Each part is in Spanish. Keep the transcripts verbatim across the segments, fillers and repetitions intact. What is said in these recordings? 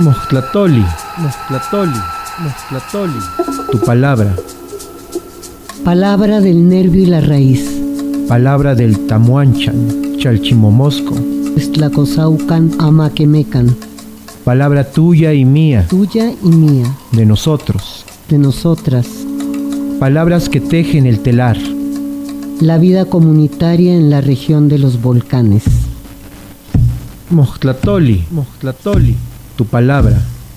Moxtlatoli, Moxtlatoli, Moxtlatoli. Tu palabra. Palabra del nervio y la raíz. Palabra del Tamuanchan, Chalchimomosco. Estlacosaucan, Amaquemecan. Palabra tuya y mía. Tuya y mía. De nosotros. De nosotras. Palabras que tejen el telar. La vida comunitaria en la región de los volcanes. Moxtlatoli, Moxtlatoli. Tu palabra.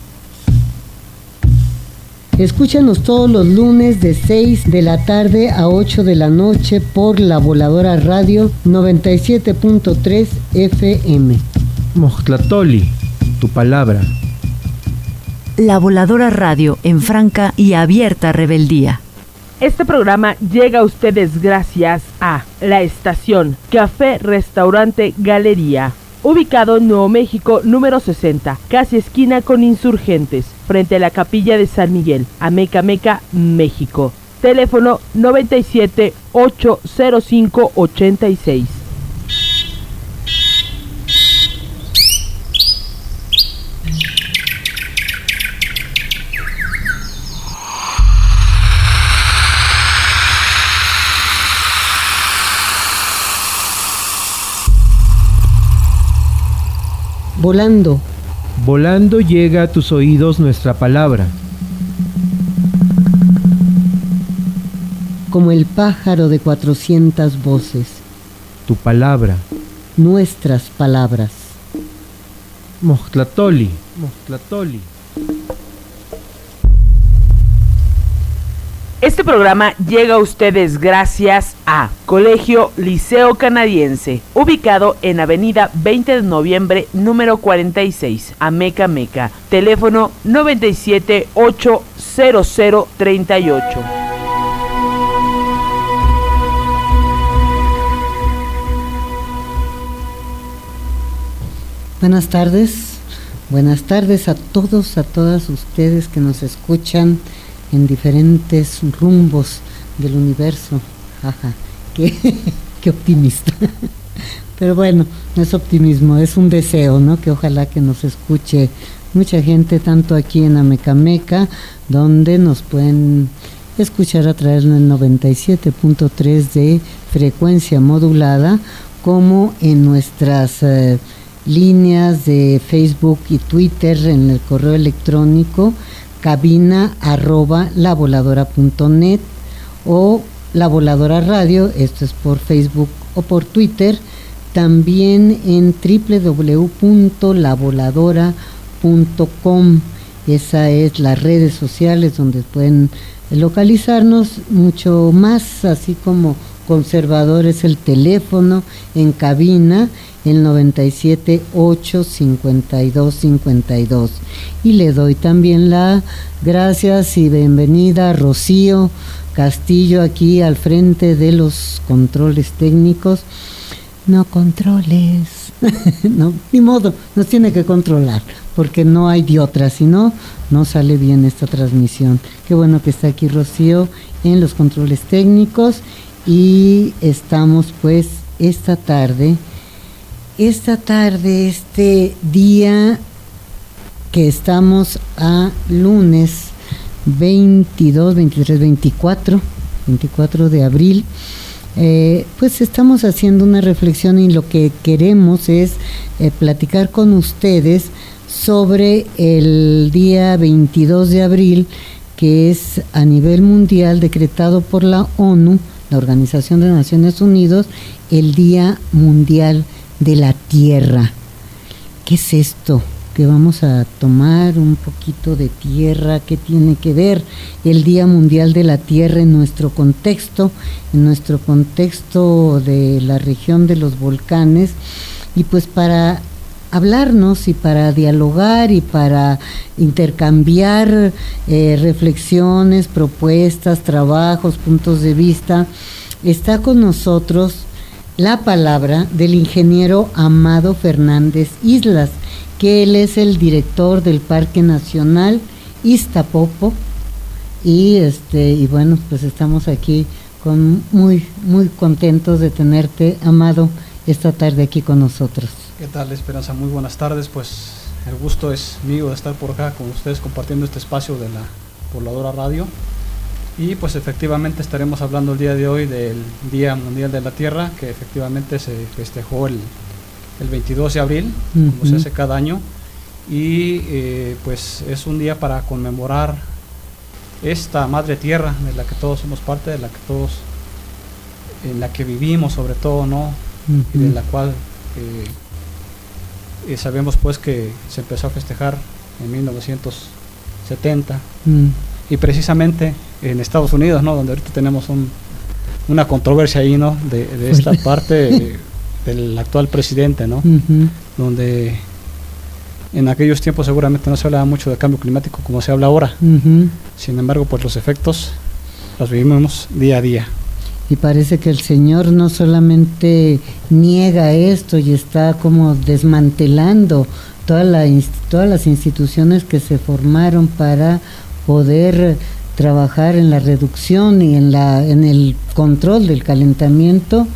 Escúchanos todos los lunes de seis de la tarde a ocho de la noche por La Voladora Radio noventa y siete punto tres F M. Moxtlatoli, tu palabra. La Voladora Radio en franca y abierta rebeldía. Este programa llega a ustedes gracias a la estación Café Restaurante Galería, ubicado en Nuevo México número sesenta, casi esquina con Insurgentes, frente a la Capilla de San Miguel, Amecameca, México. Teléfono noventa y siete, ocho cero cinco, ochenta y seis. Volando. Volando llega a tus oídos nuestra palabra. Como el pájaro de cuatrocientas voces. Tu palabra. Nuestras palabras. Moxtlatoli, Moxtlatoli. Este programa llega a ustedes gracias a Colegio Liceo Canadiense, ubicado en Avenida veinte de noviembre, número cuarenta y seis, Amecameca. Teléfono noventa y siete, ocho cero cero, treinta y ocho. Buenas tardes, buenas tardes a todos, a todas ustedes que nos escuchan en diferentes rumbos del universo. Ajá, qué, qué optimista. Pero bueno, no es optimismo, es un deseo, ¿no? Que ojalá que nos escuche mucha gente, tanto aquí en Amecameca, donde nos pueden escuchar a través del noventa y siete punto tres de frecuencia modulada, como en nuestras eh, líneas de Facebook y Twitter, en el correo electrónico cabina arroba lavoladora.net o La Voladora Radio, esto es por Facebook o por Twitter, también en doble u doble u doble u punto la voladora punto com. Esa es las redes sociales donde pueden localizarnos. Mucho más, así como conservador es el teléfono en cabina, el noventa y siete, ocho cincuenta y dos, cincuenta y dos. Y le doy también la gracias y bienvenida a Rocío Castillo, aquí al frente de los controles técnicos. No controles, no, ni modo, nos tiene que controlar, porque no hay de otra, si no, no sale bien esta transmisión. Qué bueno que está aquí Rocío en los controles técnicos, y estamos pues esta tarde, esta tarde, este día que estamos a lunes veintidós, veintitrés, veinticuatro, veinticuatro de abril, eh, pues estamos haciendo una reflexión, y lo que queremos es eh, platicar con ustedes sobre el día veintidós de abril, que es a nivel mundial decretado por la ONU, la Organización de Naciones Unidas, el Día Mundial de la Tierra. ¿Qué es esto? Que vamos a tomar un poquito de tierra. ¿Qué tiene que ver el Día Mundial de la Tierra en nuestro contexto, en nuestro contexto de la región de los volcanes? Y pues para hablarnos y para dialogar y para intercambiar eh, reflexiones, propuestas, trabajos, puntos de vista, está con nosotros la palabra del ingeniero Amado Fernández Islas, que él es el director del Parque Nacional Iztapopo, y este y bueno, pues estamos aquí con muy muy contentos de tenerte, Amado, esta tarde aquí con nosotros. ¿Qué tal, Esperanza? Muy buenas tardes. Pues el gusto es mío de estar por acá con ustedes compartiendo este espacio de la Voladora Radio. Y pues efectivamente estaremos hablando el día de hoy del Día Mundial de la Tierra, que efectivamente se festejó el, el veintidós de abril, uh-huh. como se hace cada año. Y eh, pues es un día para conmemorar esta madre tierra de la que todos somos parte, de la que todos, en la que vivimos sobre todo, ¿no? Uh-huh. Y de la cual eh, eh, sabemos pues que se empezó a festejar en mil novecientos setenta. Uh-huh. Y precisamente en Estados Unidos, ¿no? Donde ahorita tenemos un, una controversia ahí, ¿no? De, de esta parte de, del actual presidente, ¿no? Uh-huh. Donde en aquellos tiempos seguramente no se hablaba mucho de cambio climático como se habla ahora. Uh-huh. Sin embargo, pues los efectos los vivimos día a día. Y parece que el Señor no solamente niega esto y está como desmantelando toda la, todas las instituciones que se formaron para poder trabajar en la reducción y en la en el control del calentamiento.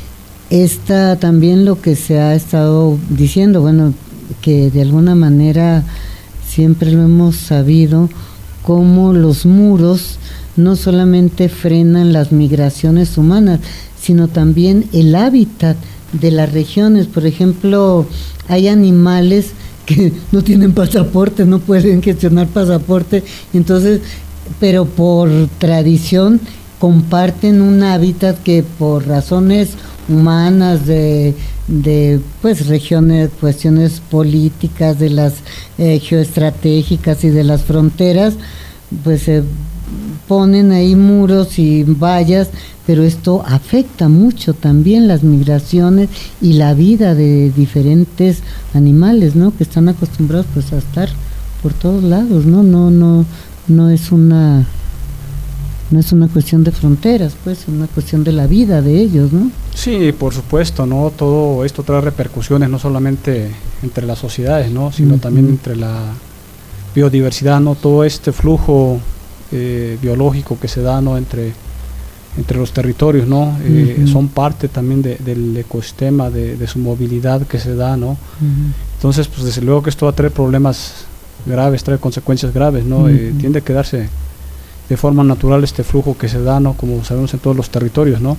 Está también lo que se ha estado diciendo, bueno, que de alguna manera siempre lo hemos sabido, cómo los muros no solamente frenan las migraciones humanas, sino también el hábitat de las regiones. Por ejemplo, hay animales que no tienen pasaporte, no pueden gestionar pasaporte, entonces, pero por tradición comparten un hábitat que por razones humanas de, de pues regiones, cuestiones políticas, de las eh, geoestratégicas y de las fronteras, pues se eh, ponen ahí muros y vallas, pero esto afecta mucho también las migraciones y la vida de diferentes animales, ¿no? Que están acostumbrados pues a estar por todos lados, ¿no? No, no, no es una no es una cuestión de fronteras, pues es una cuestión de la vida de ellos, ¿no? Sí, por supuesto, ¿no? Todo esto trae repercusiones no solamente entre las sociedades, ¿no? Sino uh-huh. también entre la biodiversidad, ¿no? Todo este flujo eh, biológico que se da, ¿no? Entre entre los territorios, ¿no? Eh, uh-huh. Son parte también de, del ecosistema, de, de su movilidad que se da, ¿no? Uh-huh. Entonces, pues desde luego que esto va a traer problemas graves, trae consecuencias graves, ¿no? Uh-huh. Eh, tiende a quedarse de forma natural este flujo que se da, ¿no? Como sabemos en todos los territorios, ¿no?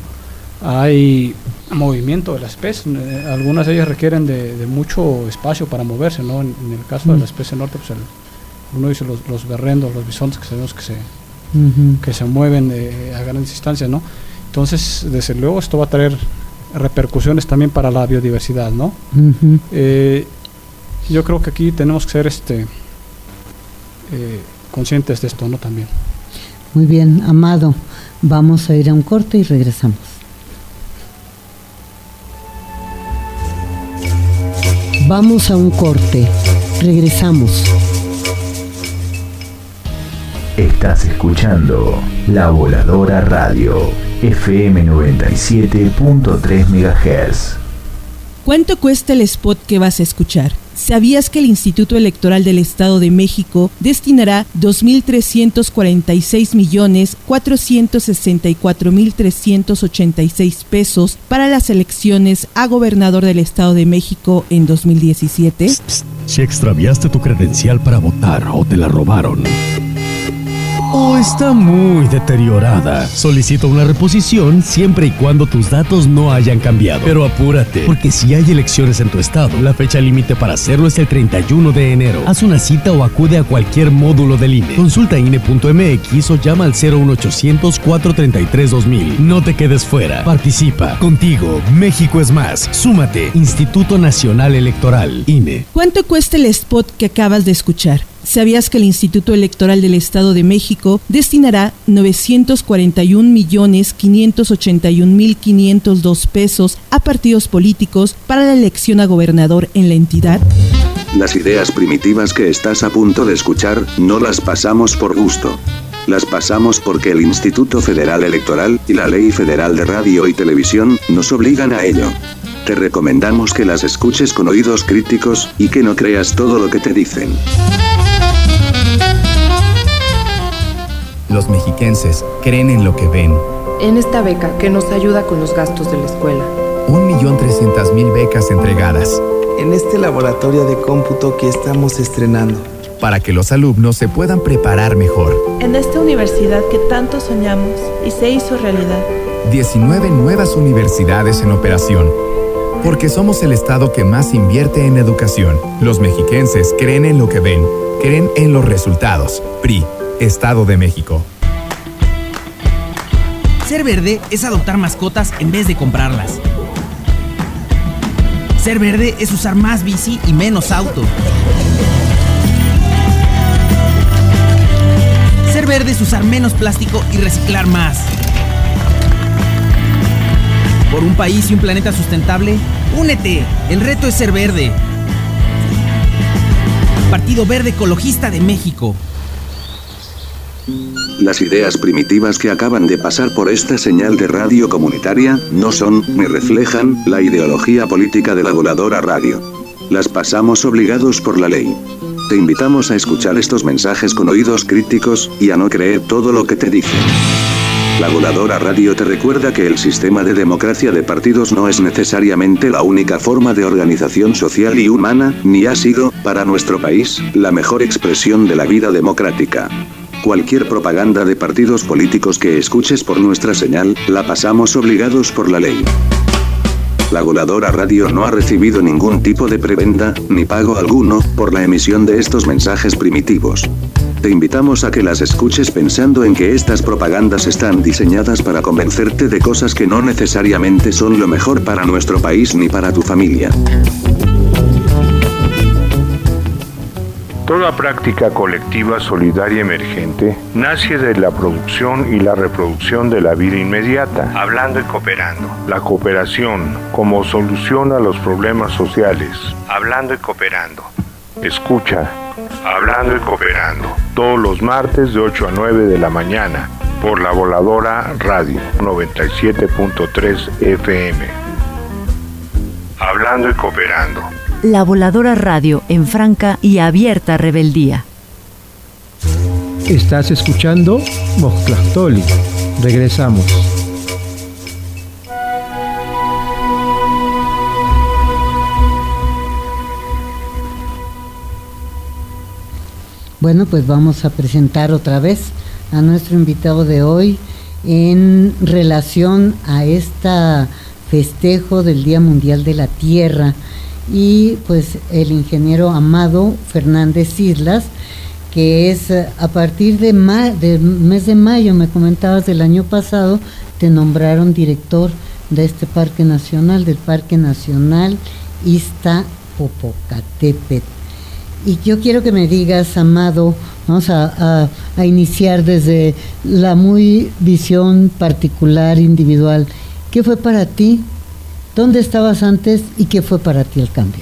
Hay movimiento de la especie, eh, algunas de ellas requieren de, de mucho espacio para moverse, ¿no? En, en el caso uh-huh. de la especie norte, pues el, uno dice los, los berrendos, los bisontes que sabemos que se Uh-huh. que se mueven eh, a grandes distancias, ¿no? Entonces, desde luego, esto va a traer repercusiones también para la biodiversidad, ¿no? Uh-huh. Eh, yo creo que aquí tenemos que ser este eh, conscientes de esto, ¿no? También. Muy bien, Amado, vamos a ir a un corte y regresamos. Vamos a un corte, regresamos. Estás escuchando La Voladora Radio, F M noventa y siete punto tres megahertz. ¿Cuánto cuesta el spot que vas a escuchar? ¿Sabías que el Instituto Electoral del Estado de México destinará dos mil trescientos cuarenta y seis millones cuatrocientos sesenta y cuatro mil trescientos ochenta y seis pesos para las elecciones a gobernador del Estado de México en dos mil diecisiete? Psst, psst. Si extraviaste tu credencial para votar o te la robaron, o está muy deteriorada, solicita una reposición siempre y cuando tus datos no hayan cambiado. Pero apúrate, porque si hay elecciones en tu estado, la fecha límite para hacerlo es el treinta y uno de enero. Haz una cita o acude a cualquier módulo del I N E. Consulta I N E punto M X o llama al cero uno ochocientos cuatrocientos treinta y tres dos mil. No te quedes fuera. Participa. Contigo, México es más. Súmate. Instituto Nacional Electoral, I N E. ¿Cuánto cuesta el spot que acabas de escuchar? ¿Sabías que el Instituto Electoral del Estado de México destinará novecientos cuarenta y un millones quinientos ochenta y un mil quinientos dos pesos a partidos políticos para la elección a gobernador en la entidad? Las ideas primitivas que estás a punto de escuchar, no las pasamos por gusto. Las pasamos porque el Instituto Federal Electoral y la Ley Federal de Radio y Televisión nos obligan a ello. Te recomendamos que las escuches con oídos críticos y que no creas todo lo que te dicen. Los mexiquenses creen en lo que ven. En esta beca que nos ayuda con los gastos de la escuela. Un millón trescientas mil becas entregadas. en este laboratorio de cómputo que estamos estrenando. Para que los alumnos se puedan preparar mejor. En esta universidad que tanto soñamos y se hizo realidad. diecinueve nuevas universidades en operación. Porque somos el estado que más invierte en educación. Los mexiquenses creen en lo que ven, creen en los resultados. P R I, Estado de México. Ser verde es adoptar mascotas en vez de comprarlas. Ser verde es usar más bici y menos auto. Ser verde es usar menos plástico y reciclar más. Por un país y un planeta sustentable, únete. El reto es ser verde. Partido Verde Ecologista de México. Las ideas primitivas que acaban de pasar por esta señal de radio comunitaria no son, ni reflejan, la ideología política de la Voladora Radio. Las pasamos obligados por la ley. Te invitamos a escuchar estos mensajes con oídos críticos, y a no creer todo lo que te dicen. La Voladora Radio te recuerda que el sistema de democracia de partidos no es necesariamente la única forma de organización social y humana, ni ha sido, para nuestro país, la mejor expresión de la vida democrática. Cualquier propaganda de partidos políticos que escuches por nuestra señal, la pasamos obligados por la ley. La Voladora Radio no ha recibido ningún tipo de preventa, ni pago alguno, por la emisión de estos mensajes primitivos. Te invitamos a que las escuches pensando en que estas propagandas están diseñadas para convencerte de cosas que no necesariamente son lo mejor para nuestro país ni para tu familia. Toda práctica colectiva solidaria emergente nace de la producción y la reproducción de la vida inmediata, hablando y cooperando. La cooperación como solución a los problemas sociales, hablando y cooperando. Escucha, hablando y cooperando, todos los martes de ocho a nueve de la mañana, por la Voladora Radio noventa y siete punto tres F M. Hablando y cooperando. La Voladora Radio en franca y abierta rebeldía. Estás escuchando Mojtlactoli. Regresamos. Bueno, pues vamos a presentar otra vez a nuestro invitado de hoy en relación a este festejo del Día Mundial de la Tierra. Y pues el ingeniero Amado Fernández Islas, que es a partir de ma- del mes de mayo, me comentabas, del año pasado, te nombraron director de este Parque Nacional, del Parque Nacional Iztapopocatépetl. Y yo quiero que me digas, Amado, vamos a, a, a iniciar desde la muy visión particular, individual. ¿Qué fue para ti? ¿Dónde estabas antes y qué fue para ti el cambio?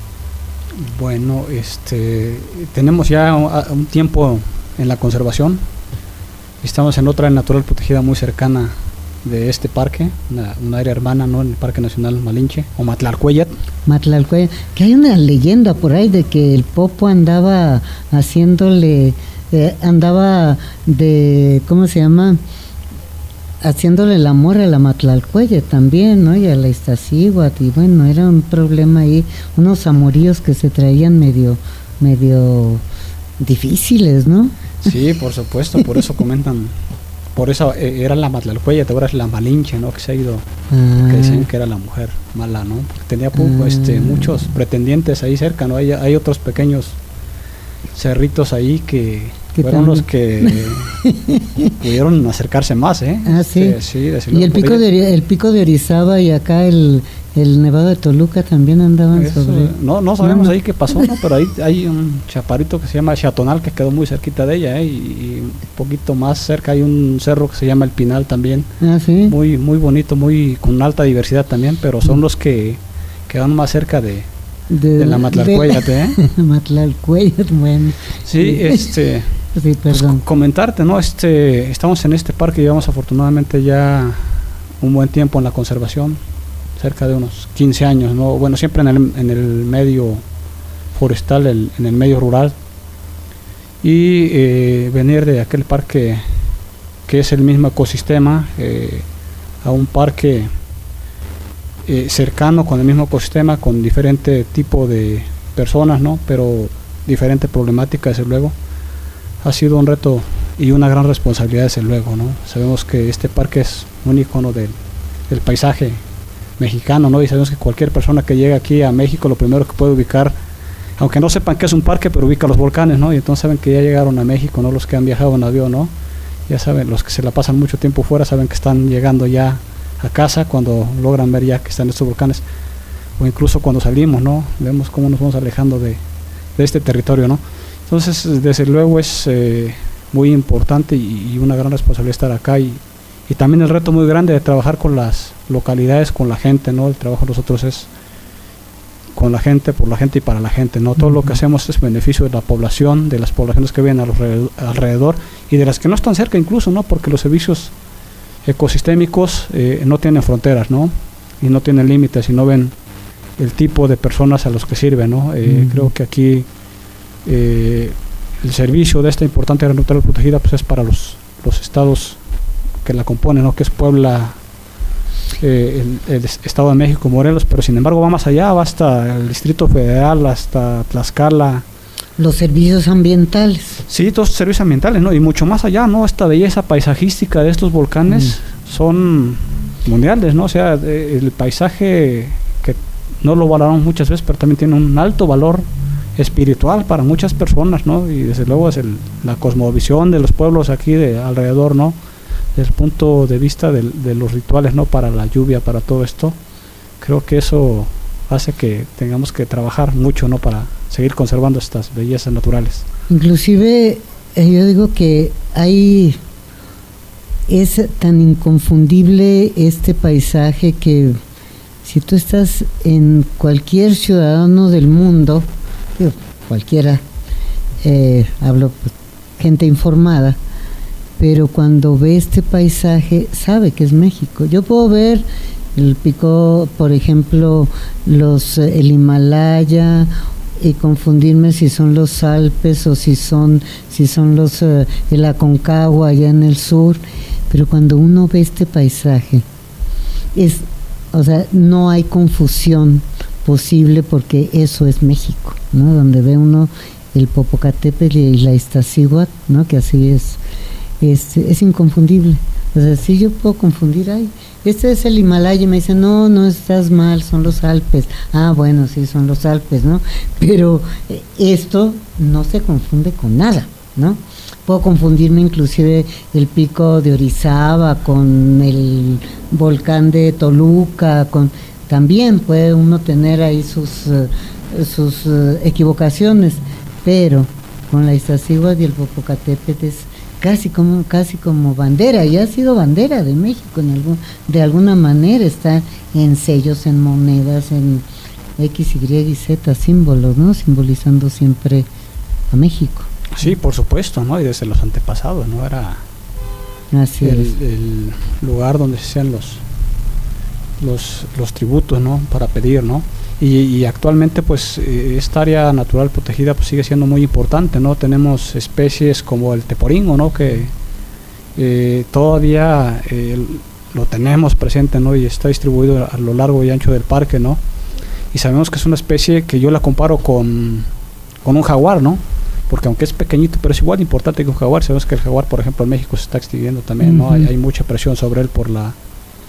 Bueno, este, tenemos ya un, un tiempo en la conservación. Estamos en otra natural protegida muy cercana de este parque, una, una área hermana, ¿no? En el Parque Nacional Malinche o Matlalcueyat. Matlalcueyat, que hay una leyenda por ahí de que el Popo andaba haciéndole, eh, andaba de, ¿cómo se llama?, haciéndole el amor a la Matlalcueyat también, ¿no? Y a la Iztaccíhuatl, y bueno, era un problema ahí, unos amoríos que se traían medio, medio difíciles, ¿no? Sí, por supuesto, por eso comentan, por eso eh, era la Matlalcueyat, ahora es la Malinche, ¿no? Que se ha ido, ah. que decían que era la mujer mala, ¿no? Porque tenía ah. este, muchos pretendientes ahí cerca, ¿no? Hay, hay otros pequeños cerritos ahí que fueron los que pudieron acercarse más, ¿eh? Ah, sí. sí, sí y el pico, de, el pico de Orizaba y acá el, el Nevado de Toluca también andaban Eso, sobre... No, no sabemos no, no. ahí qué pasó, ¿no? Pero ahí hay un chaparrito que se llama Chatonal, que quedó muy cerquita de ella, ¿eh? Y, y un poquito más cerca hay un cerro que se llama El Pinal también. Ah, sí. Muy, muy bonito, muy con alta diversidad también, pero son mm. los que quedan más cerca de... De, de la Matlalcueyat, ¿eh? Matlalcueyat, bueno. Sí, este... Sí, perdón. Pues, comentarte, ¿no? Este, estamos en este parque, llevamos afortunadamente ya un buen tiempo en la conservación, cerca de unos quince años, ¿no? Bueno, siempre en el, en el medio forestal, el, en el medio rural, y eh, venir de aquel parque que es el mismo ecosistema, eh, a un parque eh, cercano con el mismo ecosistema, con diferente tipo de personas, ¿no? Pero diferente problemática, desde luego. Ha sido un reto y una gran responsabilidad, desde luego, ¿no? Sabemos que este parque es un icono del, del paisaje mexicano, ¿no? Y sabemos que cualquier persona que llegue aquí a México, lo primero que puede ubicar, aunque no sepan que es un parque, pero ubica los volcanes, ¿no? Y entonces saben que ya llegaron a México, ¿no? Los que han viajado en avión, ¿no? Ya saben, los que se la pasan mucho tiempo fuera saben que están llegando ya a casa cuando logran ver ya que están estos volcanes, o incluso cuando salimos, ¿no? Vemos cómo nos vamos alejando de, de este territorio, ¿no? Entonces, desde luego es eh, muy importante y, y una gran responsabilidad estar acá, y, y también el reto muy grande de trabajar con las localidades, con la gente, ¿no? El trabajo de nosotros es con la gente, por la gente y para la gente, ¿no? Todo uh-huh. lo que hacemos es beneficio de la población, de las poblaciones que viven alrededor, alrededor y de las que no están cerca incluso, ¿no? Porque los servicios ecosistémicos eh, no tienen fronteras, ¿no? Y no tienen límites, y no ven el tipo de personas a los que sirven, ¿no? Eh, uh-huh. Creo que aquí eh, el servicio de esta importante área natural protegida pues es para los, los estados que la componen, ¿no? Que es Puebla, eh, el, el Estado de México, Morelos, pero sin embargo va más allá, va hasta el Distrito Federal, hasta Tlaxcala. Los servicios ambientales. Sí, todos los servicios ambientales, ¿no? Y mucho más allá, ¿no? Esta belleza paisajística de estos volcanes mm. son mundiales, ¿no? O sea, el paisaje que no lo valoramos muchas veces, pero también tiene un alto valor espiritual para muchas personas, ¿no? Y desde luego es el, la cosmovisión de los pueblos aquí de alrededor, ¿no? Desde el punto de vista de, de los rituales, ¿no? Para la lluvia, para todo esto, creo que eso hace que tengamos que trabajar mucho, ¿no? Para seguir conservando estas bellezas naturales. Inclusive eh, yo digo que hay es tan inconfundible este paisaje que si tú estás en cualquier ciudadano del mundo, digo, cualquiera, eh, hablo pues, gente informada, pero cuando ve este paisaje sabe que es México. Yo puedo ver el pico, por ejemplo, los el Himalaya, y confundirme si son los Alpes o si son si son los uh, el Aconcagua allá en el sur, pero cuando uno ve este paisaje es, o sea, no hay confusión posible porque eso es México, ¿no? Donde ve uno el Popocatépetl y la Iztaccíhuatl, ¿no? Que así es, es es inconfundible. O sea, sí yo puedo confundir, ay, este es el Himalaya, y me dicen, no, no estás mal, son los Alpes. Ah, bueno, sí, son los Alpes, ¿no? Pero eh, esto no se confunde con nada, ¿no? Puedo confundirme inclusive el pico de Orizaba con el volcán de Toluca, con también puede uno tener ahí sus, uh, sus uh, equivocaciones, pero con la Iztaccíhuatl y el Popocatépetl es casi como casi como bandera, y ha sido bandera de México en algún, de alguna manera, está en sellos, en monedas, en X, Y y Z, símbolos, ¿no? Simbolizando siempre a México. Sí, por supuesto, ¿no? Y desde los antepasados, ¿no? Era Así el, es. el lugar donde se hacían los, los, los tributos, ¿no? Para pedir, ¿no? Y, y actualmente pues esta área natural protegida pues sigue siendo muy importante, ¿no? Tenemos especies como el teporingo, ¿no? Que eh, todavía eh, lo tenemos presente, ¿no? Y está distribuido a lo largo y ancho del parque, ¿no? Y sabemos que es una especie que yo la comparo con, con un jaguar, ¿no? Porque aunque es pequeñito, pero es igual de importante que un jaguar. Sabemos que el jaguar, por ejemplo, en México se está extinguiendo también, uh-huh. ¿no? Hay, hay mucha presión sobre él por la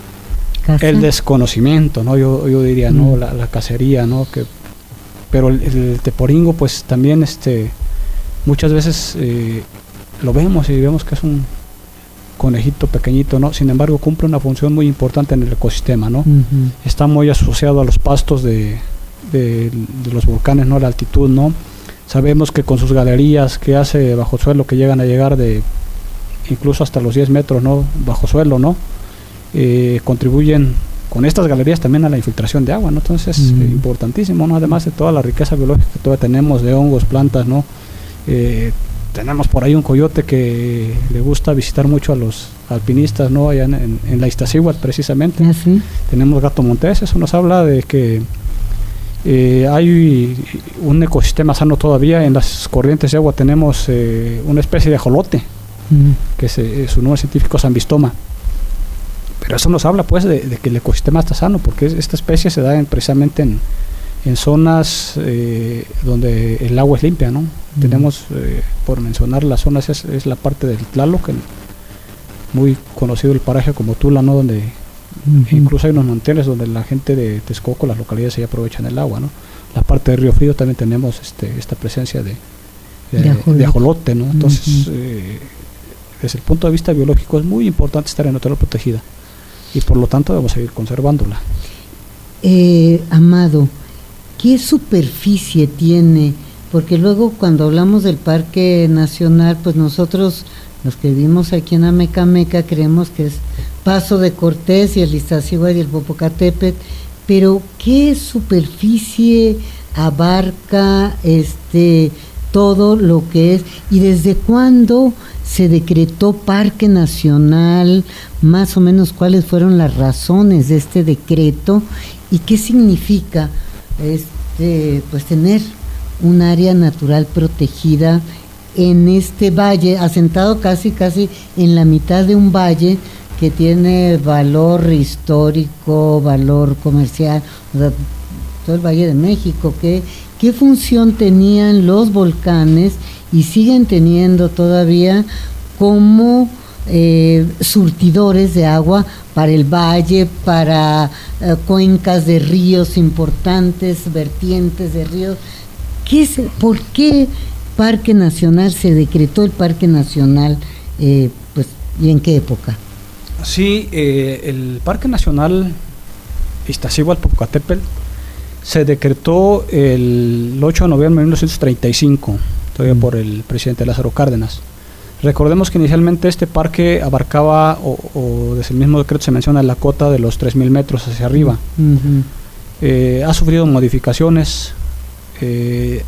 el desconocimiento, ¿no? Yo, yo diría, ¿no? La, la cacería, ¿no? Que, pero el, el teporingo, pues también este, muchas veces eh, lo vemos y vemos que es un conejito pequeñito, ¿no? Sin embargo, cumple una función muy importante en el ecosistema, ¿no? Uh-huh. Está muy asociado a los pastos de, de, de los volcanes, ¿no? La altitud, ¿no? Sabemos que con sus galerías que hace bajo suelo, que llegan a llegar de incluso hasta los diez metros, ¿no? Bajo suelo, ¿no? Eh, contribuyen con estas galerías también a la infiltración de agua, ¿no? Entonces es mm. eh, importantísimo, ¿no? Además de toda la riqueza biológica que todavía tenemos de hongos, plantas, ¿no? Eh, tenemos por ahí un coyote que le gusta visitar mucho a los alpinistas, ¿no? Allá en, en, en la Iztaccíhuatl precisamente. ¿Ah, sí? Tenemos gato montés, eso nos habla de que eh, hay un ecosistema sano todavía. En las corrientes de agua tenemos eh, una especie de ajolote, mm. que es, eh, su nombre científico es Ambistoma. Pero eso nos habla pues de, de que el ecosistema está sano, porque esta especie se da en, precisamente en, en zonas eh, donde el agua es limpia, ¿no? Mm. Tenemos, eh, por mencionar las zonas, es, es la parte del Tlaloc, muy conocido el paraje como Tula, ¿no? Donde mm-hmm. incluso hay unos manantiales donde la gente de Texcoco, las localidades, ahí aprovechan el agua, ¿no? La parte de Río Frío también tenemos este, esta presencia de, de, de, ajolote. de ajolote, ¿no? Entonces, mm-hmm. eh, desde el punto de vista biológico es muy importante estar en naturaleza protegida y por lo tanto debemos seguir conservándola. Eh, Amado, ¿qué superficie tiene? Porque luego cuando hablamos del Parque Nacional, pues nosotros, los que vivimos aquí en Amecameca, creemos que es Paso de Cortés y el Iztaccíhuatl y el Popocatépetl, pero ¿qué superficie abarca este todo lo que es y desde cuándo se decretó Parque Nacional, más o menos cuáles fueron las razones de este decreto y qué significa este pues tener un área natural protegida en este valle, asentado casi casi en la mitad de un valle que tiene valor histórico, valor comercial, o sea, todo el Valle de México? ¿Qué, qué función tenían los volcanes y siguen teniendo todavía como eh, surtidores de agua para el valle, para eh, cuencas de ríos importantes, vertientes de ríos? ¿Qué es, ¿Por qué Parque Nacional se decretó el Parque Nacional eh, pues, y en qué época? Sí, eh, el Parque Nacional Iztaccíhuatl-Popocatépetl se decretó el ocho de noviembre de mil novecientos treinta y cinco, todavía mm. por el presidente Lázaro Cárdenas. Recordemos que inicialmente este parque abarcaba, o, o desde el mismo decreto se menciona la cota de los tres mil metros hacia arriba. Mm-hmm. Eh, ha sufrido modificaciones. Eh,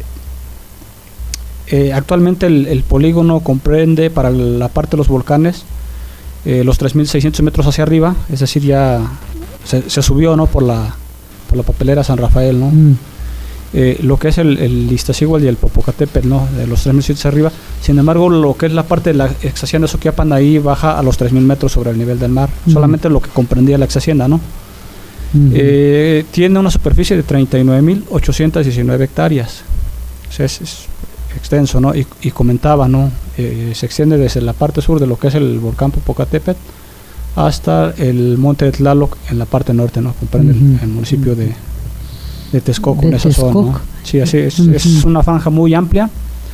eh, actualmente el, el polígono comprende para la parte de los volcanes eh, los tres mil seiscientos metros hacia arriba, es decir, ya se, se subió, ¿no? por la por la papelera San Rafael, ¿no? Mm. Eh, lo que es el, el Iztaccíhuatl y el Popocatépetl, ¿no? De los tres mil seiscientos arriba. Sin embargo, lo que es la parte de la ex hacienda de Soquiapan, ahí baja a los tres mil metros sobre el nivel del mar, mm. solamente lo que comprendía la ex hacienda, ¿no? Mm. Eh, tiene una superficie de treinta y nueve mil ochocientos diecinueve hectáreas, o sea, es, es extenso, ¿no? Y, y comentaba, ¿no? Eh, se extiende desde la parte sur de lo que es el volcán Popocatépetl hasta el monte de Tlaloc en la parte norte, ¿no? Comprende uh-huh. el, el municipio de, de Texcoco, de en esa Texcoco. zona, ¿no? Sí, así es, uh-huh. es una franja muy amplia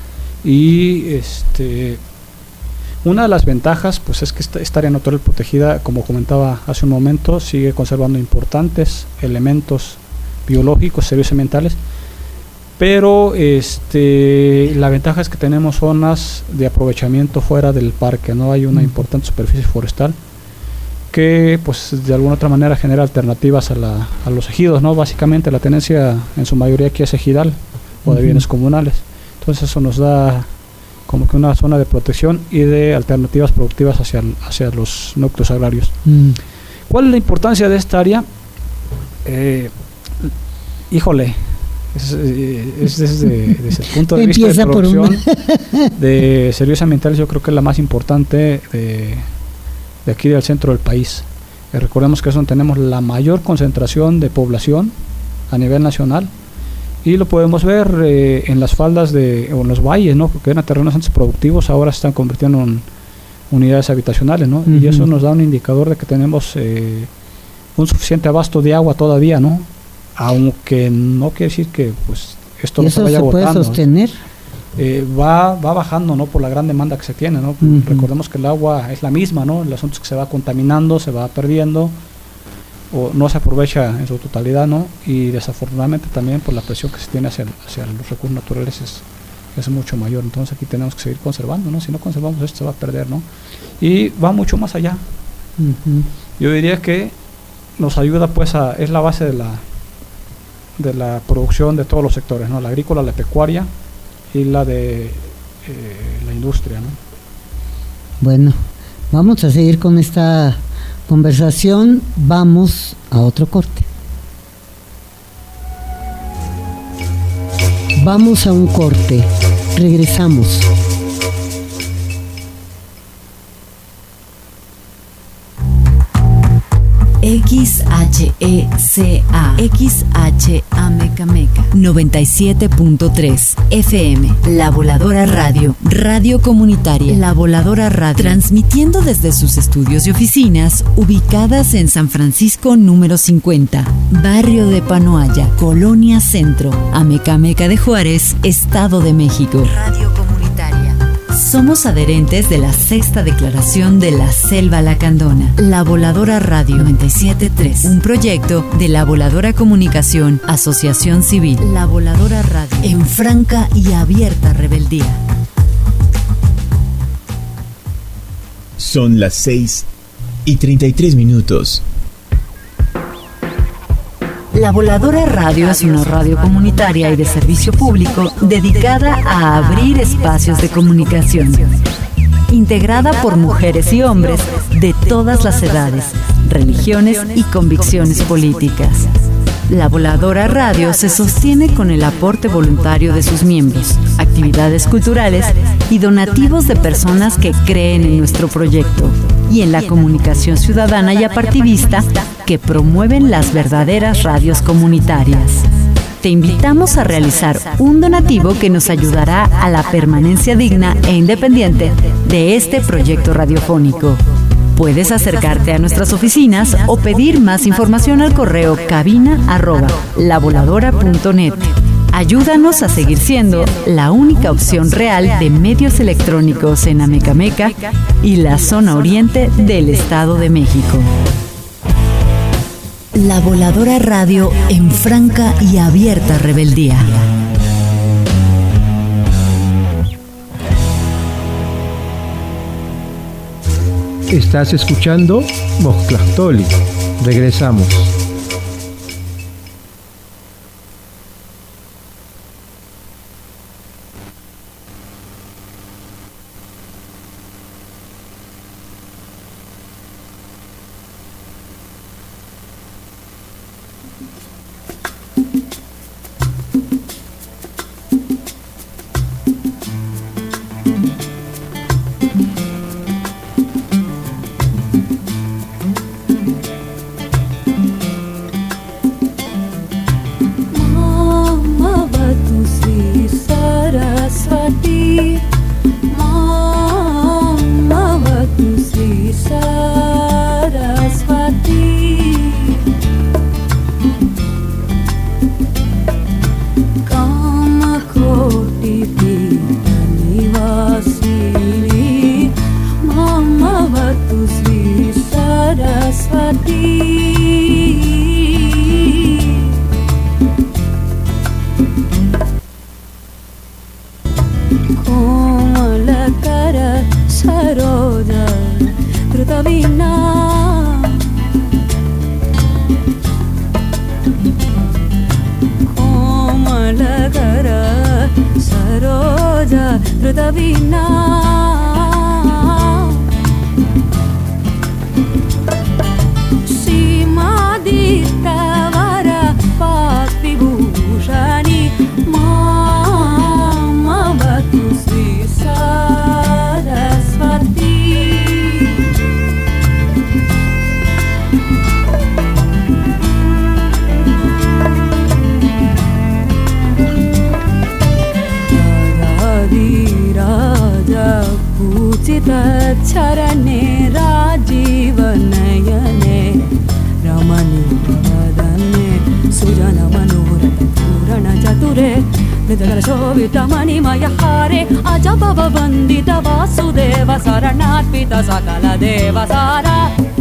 y este una de las ventajas pues es que esta, esta área natural protegida, como comentaba hace un momento, sigue conservando importantes elementos biológicos, servicios ambientales, pero este la ventaja es que tenemos zonas de aprovechamiento fuera del parque, no hay una uh-huh. importante superficie forestal que pues de alguna otra manera genera alternativas a, la, a los ejidos, ¿no? Básicamente la tenencia en su mayoría aquí es ejidal o de uh-huh. bienes comunales, entonces eso nos da como que una zona de protección y de alternativas productivas hacia, hacia los núcleos agrarios. Uh-huh. ¿Cuál es la importancia de esta área? Eh, híjole, es, es desde, desde el punto de vista de producción de servicios ambientales, yo creo que es la más importante de de aquí del centro del país. Eh, recordemos que es donde tenemos la mayor concentración de población a nivel nacional y lo podemos ver eh, en las faldas de, o en los valles, ¿no? Que eran terrenos antes productivos, ahora se están convirtiendo en unidades habitacionales, ¿no? Uh-huh. Y eso nos da un indicador de que tenemos eh, un suficiente abasto de agua todavía, ¿no? Aunque no quiere decir que pues esto no se vaya agotando. ¿Eso se puede sostener? Eh, va, va bajando, ¿no? Por la gran demanda que se tiene, ¿no? Uh-huh. Recordemos que el agua es la misma, ¿no? El asunto es que se va contaminando, se va perdiendo o no se aprovecha en su totalidad, ¿no? Y desafortunadamente también por la presión que se tiene hacia, hacia los recursos naturales es, es mucho mayor. Entonces aquí tenemos que seguir conservando, ¿no? Si no conservamos esto se va a perder, ¿no? Y va mucho más allá. Uh-huh. Yo diría que nos ayuda pues a, es la base de la de la producción de todos los sectores, ¿no? La agrícola, la pecuaria y la de eh, la industria, ¿no? Bueno, vamos a seguir con esta conversación, vamos a otro corte. Vamos a un corte, regresamos. H E C A X H Amecameca noventa y siete punto tres F M. La Voladora Radio, radio comunitaria. La Voladora Radio, transmitiendo desde sus estudios y oficinas ubicadas en San Francisco número cincuenta, barrio de Panoaya, Colonia Centro, Amecameca de Juárez, Estado de México. Radio comunitaria. Somos adherentes de la sexta declaración de la Selva Lacandona. La Voladora Radio noventa y siete punto tres, un proyecto de La Voladora Comunicación, Asociación Civil. La Voladora Radio, en franca y abierta rebeldía. Son las seis y treinta y tres minutos. La Voladora Radio es una radio comunitaria y de servicio público dedicada a abrir espacios de comunicación. Integrada por mujeres y hombres de todas las edades, religiones y convicciones políticas. La Voladora Radio se sostiene con el aporte voluntario de sus miembros, actividades culturales y donativos de personas que creen en nuestro proyecto y en la comunicación ciudadana y apartidista que promueven las verdaderas radios comunitarias. Te invitamos a realizar un donativo que nos ayudará a la permanencia digna e independiente de este proyecto radiofónico. Puedes acercarte a nuestras oficinas o pedir más información al correo cabina arroba lavoladora punto net. Ayúdanos a seguir siendo la única opción real de medios electrónicos en Amecameca y la zona oriente del Estado de México. La Voladora Radio, en franca y abierta rebeldía. Estás escuchando Mostlactoli. Regresamos. चरणे राजीवनयने रमणी वदने सुजन मनोरथ पूरण चतुरे निजगल शोभित मणिमय हारे अजब वन्दित वासुदेव शरणार्पित सकल देव सारा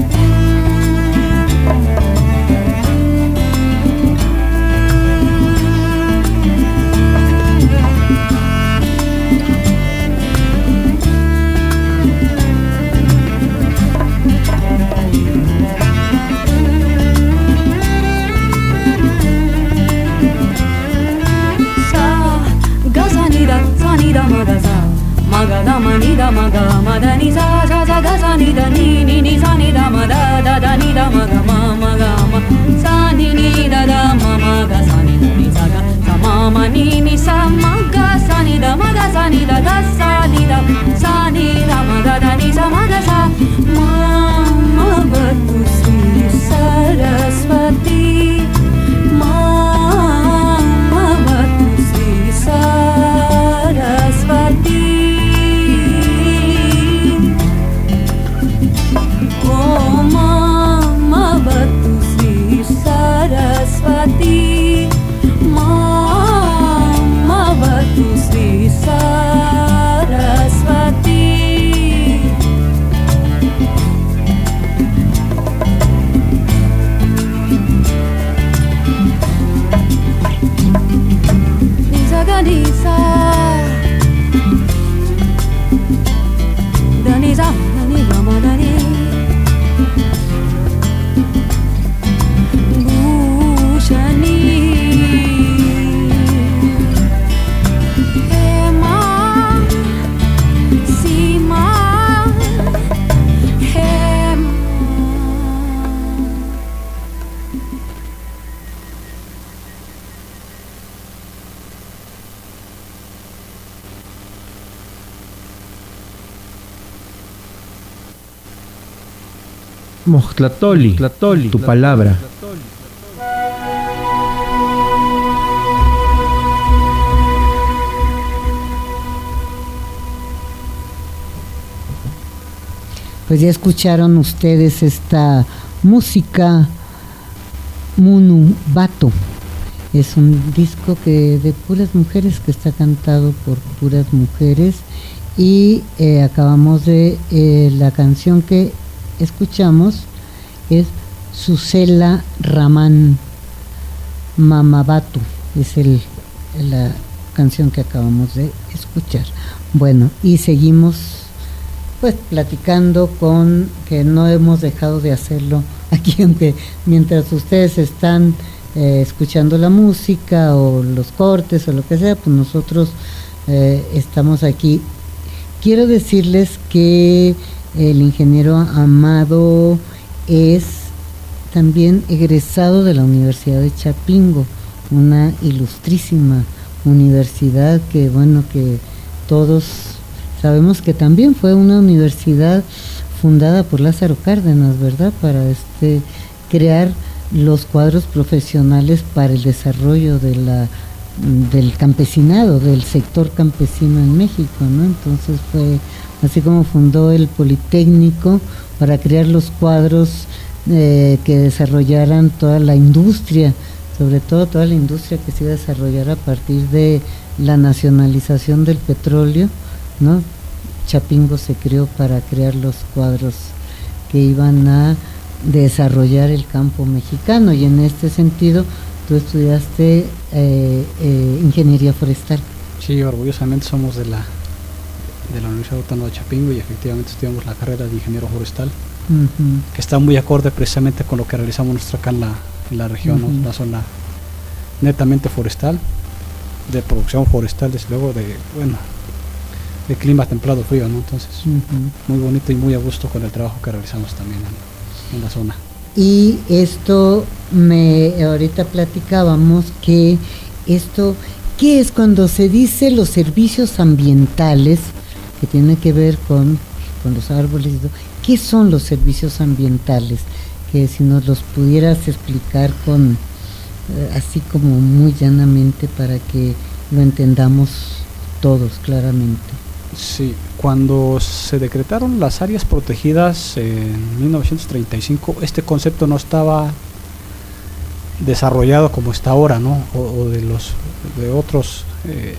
Maga mani da maga mada ni sa sa sa ga sa ni da ni ni ni sa ni da ma da da da ni da maga ma ma ga ma sa ni ni da da ma ma ga sa ni da ni sa ga sa ma ma ni ni sa ma ga sa ni da ma ga sa ni da ga sa ni da sa ni da ma da da ni sa ma ga sa ma ma ba tu si saraswati Mojtlatoli, Mojtlatoli, tu palabra. Pues ya escucharon ustedes esta música Munubato. Es un disco que de puras mujeres, que está cantado por puras mujeres. Y eh, acabamos de, eh, la canción que escuchamos es Susela Raman Mamabatu, es el, la canción que acabamos de escuchar. Bueno, y seguimos pues platicando con, que no hemos dejado de hacerlo aquí, aunque mientras ustedes están eh, escuchando la música o los cortes o lo que sea, pues nosotros eh, estamos aquí. Quiero decirles que el ingeniero Amado es también egresado de la Universidad de Chapingo, una ilustrísima universidad que, bueno, que todos sabemos que también fue una universidad fundada por Lázaro Cárdenas, ¿verdad?, para este crear los cuadros profesionales para el desarrollo de la del campesinado, del sector campesino en México, ¿no? Entonces fue así como fundó el Politécnico para crear los cuadros eh, que desarrollaran toda la industria, sobre todo toda la industria que se iba a desarrollar a partir de la nacionalización del petróleo, ¿no? Chapingo se creó para crear los cuadros que iban a desarrollar el campo mexicano, y en este sentido tú estudiaste eh, eh, ingeniería forestal. Sí, orgullosamente somos de la de la Universidad Autónoma de Chapingo y efectivamente estudiamos la carrera de ingeniero forestal, uh-huh. que está muy acorde precisamente con lo que realizamos nosotros acá en la, en la región, uh-huh. ¿no? Una zona netamente forestal, de producción forestal, desde luego de, bueno, de clima templado frío, ¿no? Entonces, uh-huh. muy bonito y muy a gusto con el trabajo que realizamos también en, en la zona. Y esto, me ahorita platicábamos que esto, ¿qué es cuando se dice los servicios ambientales, que tiene que ver con, con los árboles? ¿Qué son los servicios ambientales? Que si nos los pudieras explicar con eh, así como muy llanamente para que lo entendamos todos claramente. Sí, cuando se decretaron las áreas protegidas en mil novecientos treinta y cinco, este concepto no estaba desarrollado como está ahora, ¿no? O, o de los de otros eh,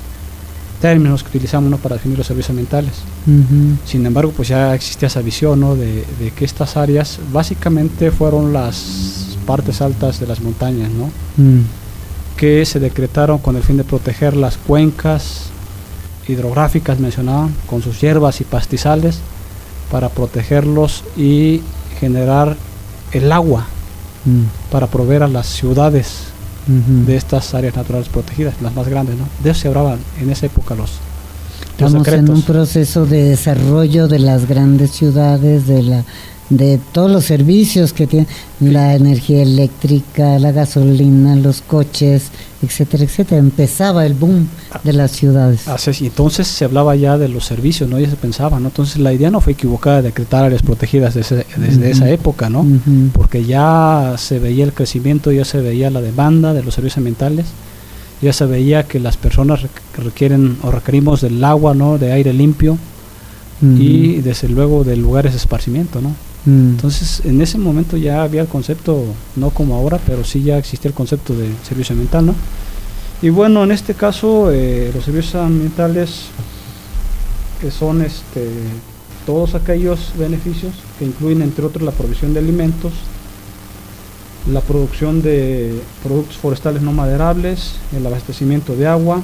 términos que utilizamos, ¿no?, para definir los servicios ambientales. Uh-huh. Sin embargo, pues ya existía esa visión, ¿no?, de, de que estas áreas básicamente fueron las partes altas de las montañas, ¿no? Uh-huh. Que se decretaron con el fin de proteger las cuencas hidrográficas, mencionaban, con sus hierbas y pastizales, para protegerlos y generar el agua mm. para proveer a las ciudades uh-huh. de estas áreas naturales protegidas, las más grandes, ¿no? De eso se hablaban en esa época los, los Estamos decretos. En un proceso de desarrollo de las grandes ciudades, de la de todos los servicios que tienen, la energía eléctrica, la gasolina, los coches, etcétera, etcétera. Empezaba el boom de las ciudades. Así es, y entonces se hablaba ya de los servicios, ¿no? Ya se pensaba, ¿no? Entonces la idea no fue equivocada de decretar áreas protegidas desde, desde uh-huh. esa época, ¿no? Uh-huh. Porque ya se veía el crecimiento, ya se veía la demanda de los servicios ambientales, ya se veía que las personas requieren o requerimos del agua, ¿no?, de aire limpio uh-huh. y desde luego de lugares de esparcimiento, ¿no? Entonces en ese momento ya había el concepto, no como ahora, pero sí ya existía el concepto de servicio ambiental, ¿no? Y bueno, en este caso eh, los servicios ambientales, que son este todos aquellos beneficios que incluyen entre otros la provisión de alimentos, la producción de productos forestales no maderables, el abastecimiento de agua.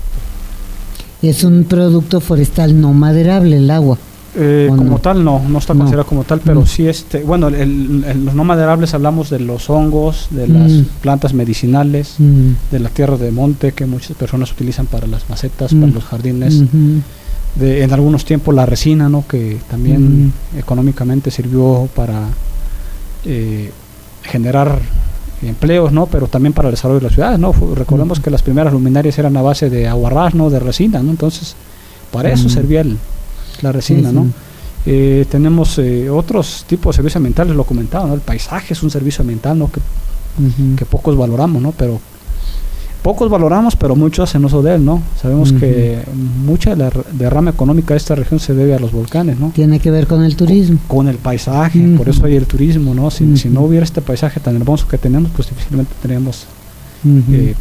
Es un producto forestal no maderable el agua. Eh, como no? tal no, no está considerado no. como tal, pero mm. sí este, bueno, el, el, los no maderables hablamos de los hongos, de las mm. plantas medicinales, mm. de la tierra de monte que muchas personas utilizan para las macetas, mm. para los jardines, mm-hmm. de, en algunos tiempos la resina, ¿no?, que también mm. económicamente sirvió para eh, generar empleos, ¿no?, pero también para el desarrollo de las ciudades, ¿no? Recordemos mm. que las primeras luminarias eran a base de aguarrás, ¿no?, de resina, ¿no? Entonces para eso mm. servía el la resina, sí, sí. ¿no? Eh, tenemos eh, otros tipos de servicios ambientales, lo comentaba, ¿no? El paisaje es un servicio ambiental, ¿no? que, uh-huh. que pocos valoramos, ¿no? Pero pocos valoramos, pero muchos hacen uso de él, ¿no? Sabemos uh-huh. que mucha de la derrama económica de esta región se debe a los volcanes, ¿no? Tiene que ver con el turismo. Con, con el paisaje, uh-huh. por eso hay el turismo, ¿no? Si, uh-huh. si no hubiera este paisaje tan hermoso que tenemos, pues difícilmente tendríamos uh-huh. eh,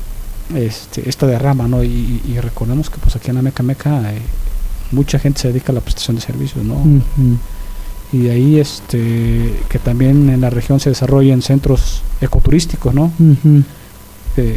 este, esta derrama, ¿no? Y, y recordemos que pues aquí en Amecameca eh, mucha gente se dedica a la prestación de servicios, ¿no? Uh-huh. Y de ahí este, que también en la región se desarrollen centros ecoturísticos, ¿no? Uh-huh. Eh,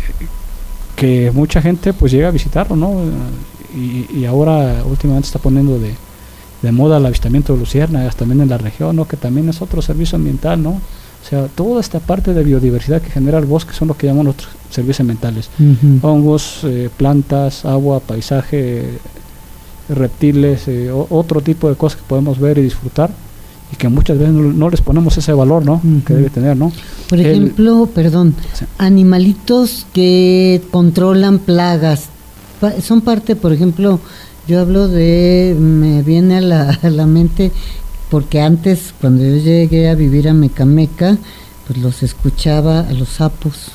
que mucha gente pues llega a visitarlo, ¿no? Y, y ahora últimamente está poniendo de, de moda el avistamiento de luciérnagas también en la región, ¿no? Que también es otro servicio ambiental, ¿no? O sea, toda esta parte de biodiversidad que genera el bosque son lo que llaman otros servicios ambientales. Uh-huh. Hongos, eh, plantas, agua, paisaje, reptiles, eh, o, otro tipo de cosas que podemos ver y disfrutar y que muchas veces no, no les ponemos ese valor, ¿no? Uh-huh. Que debe tener, ¿no? Por El, ejemplo, perdón, sí. animalitos que controlan plagas, pa- son parte, por ejemplo, yo hablo de, me viene a la, a la mente, porque antes, cuando yo llegué a vivir a Mecameca, pues los escuchaba a los sapos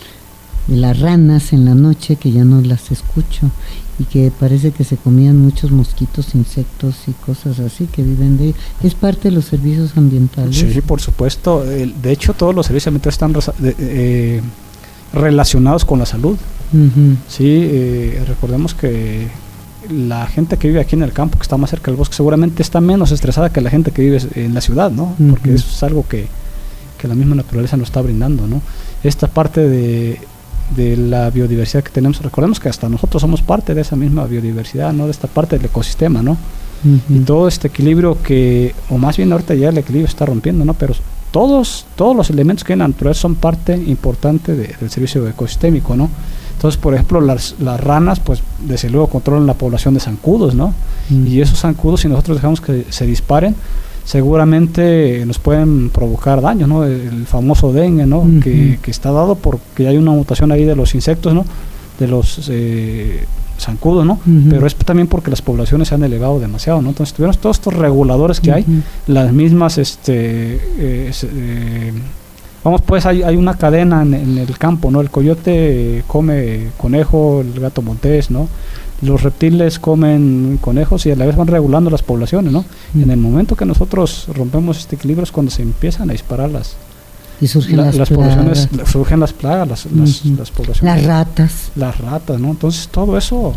y las ranas en la noche, que ya no las escucho, y que parece que se comían muchos mosquitos, insectos y cosas así que viven de... ¿Es parte de los servicios ambientales? Sí, por supuesto. De hecho, todos los servicios ambientales están resa- de, eh, relacionados con la salud. Uh-huh. Sí, eh, recordemos que la gente que vive aquí en el campo, que está más cerca del bosque, seguramente está menos estresada que la gente que vive en la ciudad, ¿no? Uh-huh. Porque eso es algo que, que la misma naturaleza nos está brindando, ¿no? Esta parte de... de la biodiversidad que tenemos, recordemos que hasta nosotros somos parte de esa misma biodiversidad, ¿no? De esta parte del ecosistema, ¿no? Uh-huh. Y todo este equilibrio que, o más bien ahorita ya el equilibrio está rompiendo, ¿no? Pero todos, todos los elementos que hay en la naturaleza son parte importante de, del servicio ecosistémico, ¿no? Entonces, por ejemplo, las, las ranas, pues desde luego controlan la población de zancudos, ¿no? Uh-huh. Y esos zancudos, si nosotros dejamos que se disparen, seguramente nos pueden provocar daños, ¿no? El famoso dengue, ¿no? Uh-huh. que, que está dado porque hay una mutación ahí de los insectos, ¿no? De los eh, zancudos, ¿no? Uh-huh. Pero es también porque las poblaciones se han elevado demasiado, ¿no? Entonces tuvimos todos estos reguladores que uh-huh. hay, las mismas, este, eh, eh, vamos pues, hay, hay una cadena en, en el campo, ¿no? El coyote come conejo, el gato montés, ¿no? Los reptiles comen conejos y a la vez van regulando las poblaciones, ¿no? Mm. En el momento que nosotros rompemos este equilibrio es cuando se empiezan a disparar las y surgen la, las, las poblaciones, surgen las plagas, las, mm-hmm. las, las poblaciones, las ratas, las ratas, ¿no? Entonces todo eso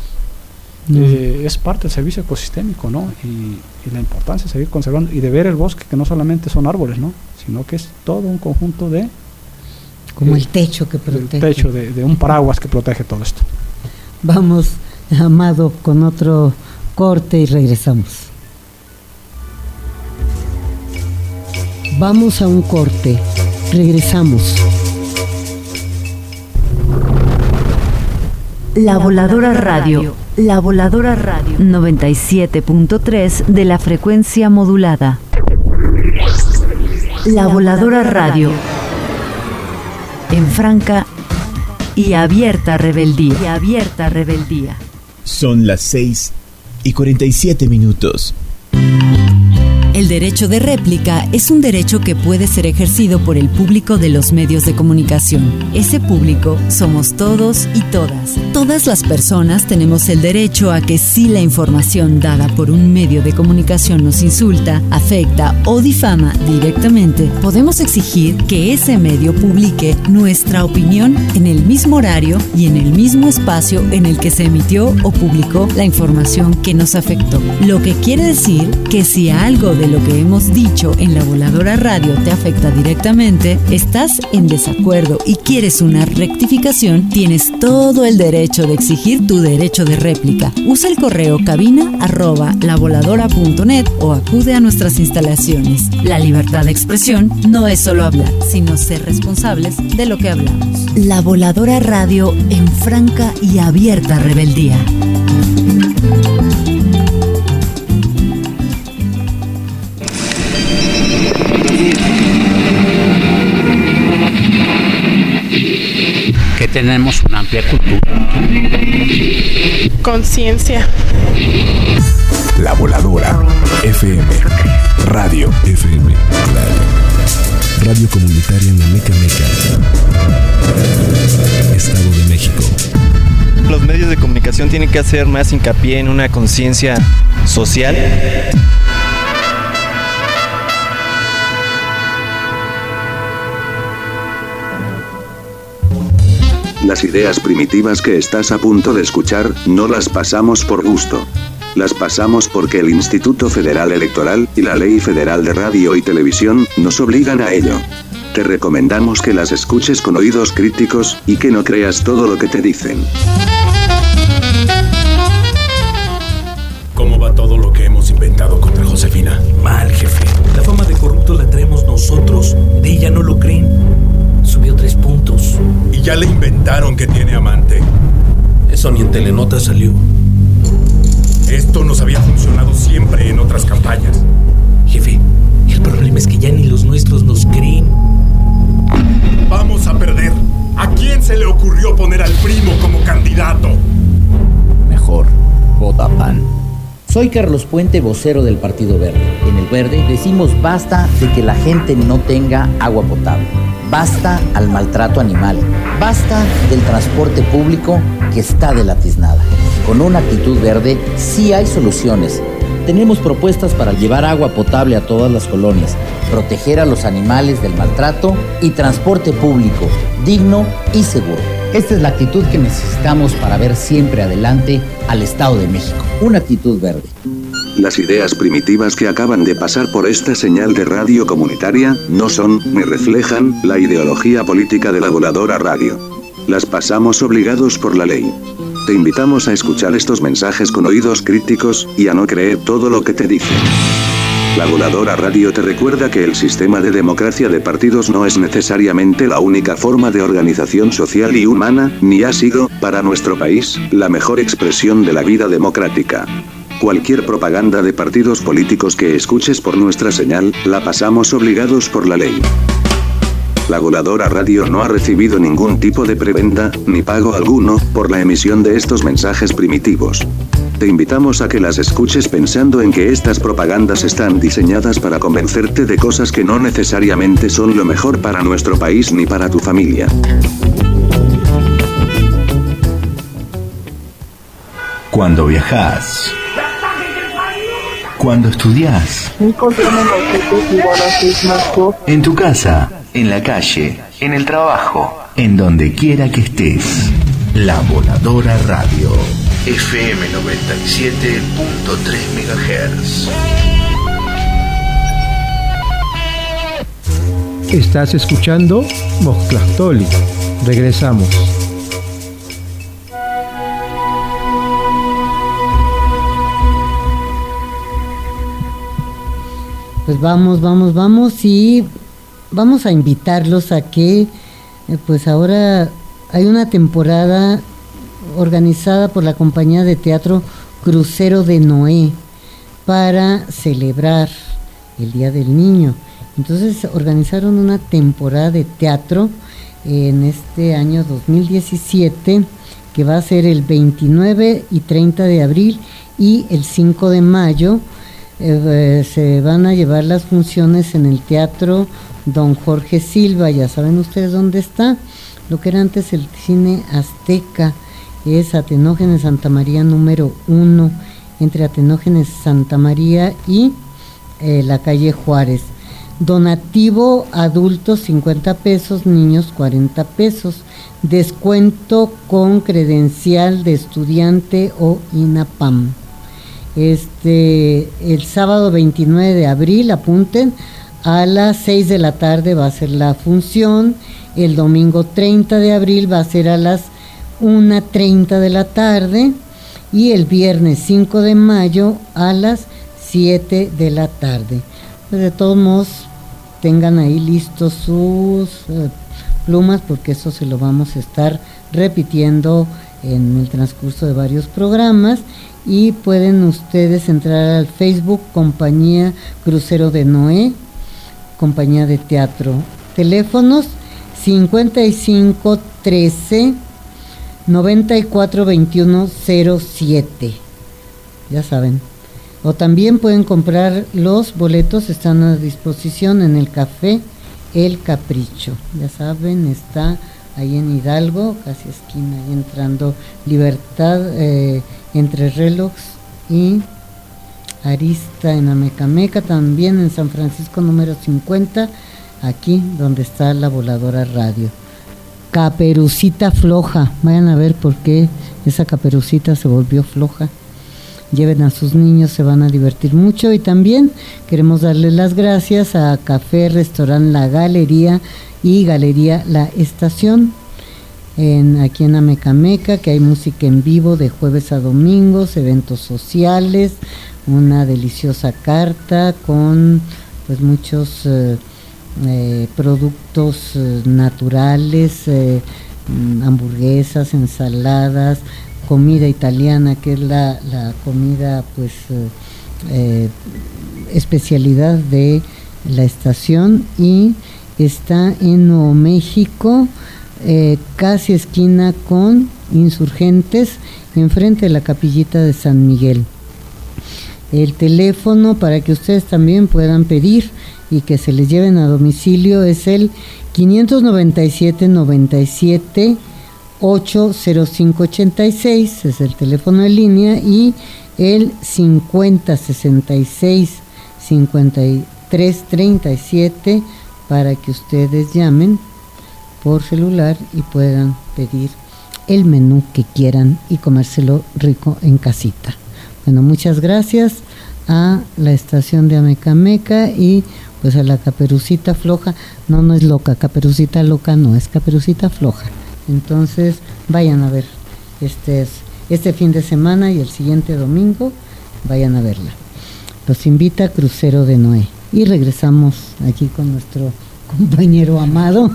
mm. eh, es parte del servicio ecosistémico, ¿no? Y, y la importancia de seguir conservando y de ver el bosque, que no solamente son árboles, ¿no? Sino que es todo un conjunto de como eh, el techo que protege, el techo de, de un paraguas que protege todo esto. Vamos, Amado, con otro corte y regresamos. Vamos a un corte, regresamos. La Voladora Radio, La Voladora Radio, noventa y siete punto tres de la frecuencia modulada. La Voladora Radio, en franca y abierta rebeldía. Y abierta rebeldía. Son las seis y cuarenta y siete minutos. El derecho de réplica es un derecho que puede ser ejercido por el público de los medios de comunicación. Ese público somos todos y todas. Todas las personas tenemos el derecho a que si la información dada por un medio de comunicación nos insulta, afecta o difama directamente, podemos exigir que ese medio publique nuestra opinión en el mismo horario y en el mismo espacio en el que se emitió o publicó la información que nos afectó. Lo que quiere decir que si algo de lo que hemos dicho en La Voladora Radio te afecta directamente, estás en desacuerdo y quieres una rectificación, tienes todo el derecho de exigir tu derecho de réplica. Usa el correo cabina arroba lavoladora punto net o acude a nuestras instalaciones. La libertad de expresión no es solo hablar, sino ser responsables de lo que hablamos. La Voladora Radio en franca y abierta rebeldía. Que tenemos una amplia cultura. Conciencia. La Voladora F comunicación tiene que hacer más hincapié en una conciencia social. Las ideas primitivas que estás a punto de escuchar, no las pasamos por gusto. Las pasamos porque el Instituto Federal Electoral y la Ley Federal de Radio y Televisión nos obligan a ello. Te recomendamos que las escuches con oídos críticos y que no creas todo lo que te dicen. ¿Cómo va todo lo que hemos inventado contra Josefina? Mal, jefe. La fama de corrupto la traemos nosotros. De ella no lo creen. Subió tres puntos. Y ya le inventaron que tiene amante. Eso ni en Telenota salió. Esto nos había funcionado siempre en otras campañas. Jefe, el problema es que ya ni los nuestros nos creen. Vamos a perder. ¿A quién se le ocurrió poner al primo como candidato? Mejor, vota P A N. Soy Carlos Puente, vocero del Partido Verde. En el Verde decimos basta de que la gente no tenga agua potable. Basta al maltrato animal. Basta del transporte público que está de la tiznada. Con una actitud verde sí hay soluciones. Tenemos propuestas para llevar agua potable a todas las colonias, proteger a los animales del maltrato y transporte público digno y seguro. Esta es la actitud que necesitamos para ver siempre adelante al Estado de México. Una actitud verde. Las ideas primitivas que acaban de pasar por esta señal de radio comunitaria no son ni reflejan la ideología política de la Voladora Radio. Las pasamos obligados por la ley. Te invitamos a escuchar estos mensajes con oídos críticos y a no creer todo lo que te dicen. La Voladora Radio te recuerda que el sistema de democracia de partidos no es necesariamente la única forma de organización social y humana, ni ha sido, para nuestro país, la mejor expresión de la vida democrática. Cualquier propaganda de partidos políticos que escuches por nuestra señal, la pasamos obligados por la ley. La Voladora Radio no ha recibido ningún tipo de prebenda, ni pago alguno, por la emisión de estos mensajes primitivos. Te invitamos a que las escuches pensando en que estas propagandas están diseñadas para convencerte de cosas que no necesariamente son lo mejor para nuestro país ni para tu familia. Cuando viajas, cuando estudias, en tu casa, en la calle, en el trabajo, en donde quiera que estés. La Voladora Radio, F M noventa y siete punto tres megahertz. Estás escuchando Mostlactoli. Regresamos. Pues vamos, vamos, vamos y vamos a invitarlos a que, eh, pues ahora hay una temporada organizada por la compañía de teatro Crucero de Noé para celebrar el Día del Niño. Entonces organizaron una temporada de teatro en este año dos mil diecisiete que va a ser el veintinueve y treinta de abril y el cinco de mayo. Eh, se van a llevar las funciones en el Teatro Don Jorge Silva. Ya saben ustedes dónde está, lo que era antes el Cine Azteca. Es Atenógenes Santa María número uno, entre Atenógenes Santa María y eh, la calle Juárez. Donativo adultos cincuenta pesos, niños cuarenta pesos. Descuento con credencial de estudiante o INAPAM. Este, el sábado veintinueve de abril, apunten, a las seis de la tarde va a ser la función. El domingo treinta de abril va a ser a las una treinta de la tarde. Y el viernes cinco de mayo a las siete de la tarde. Pues de todos modos, tengan ahí listos sus eh, plumas, porque eso se lo vamos a estar repitiendo en el transcurso de varios programas. Y pueden ustedes entrar al Facebook Compañía Crucero de Noé, Compañía de Teatro. Teléfonos cincuenta y cinco trece noventa y cuatro veintiuno cero siete. Ya saben. O también pueden comprar los boletos, están a disposición en el Café El Capricho. Ya saben, está ahí en Hidalgo, casi esquina, ahí entrando Libertad, eh, entre Reloj y Arista en Amecameca, también en San Francisco número cincuenta, aquí donde está la Voladora Radio. Caperucita floja, vayan a ver por qué esa caperucita se volvió floja. Lleven a sus niños, se van a divertir mucho. Y también queremos darle las gracias a Café Restaurant La Galería y Galería La Estación, en, aquí en Amecameca, que hay música en vivo de jueves a domingos, eventos sociales, una deliciosa carta con pues muchos eh, eh, productos eh, naturales, eh, hamburguesas, ensaladas, comida italiana, que es la, la comida pues eh, eh, especialidad de la estación, y está en Nuevo México, eh, casi esquina con Insurgentes, enfrente de la capillita de San Miguel. El teléfono para que ustedes también puedan pedir y que se les lleven a domicilio es el quinientos noventa y siete noventa y siete ocho cero cinco ochenta y seis, es el teléfono en línea, y el cincuenta sesenta y seis cincuenta y tres treinta y siete para que ustedes llamen por celular y puedan pedir el menú que quieran y comérselo rico en casita. Bueno, muchas gracias a la estación de Amecameca y pues a la Caperucita Floja. No, no es loca, Caperucita loca no, es Caperucita Floja. Entonces vayan a ver este, este fin de semana y el siguiente domingo, vayan a verla. Los invita Crucero de Noé. Y regresamos aquí con nuestro compañero Amado,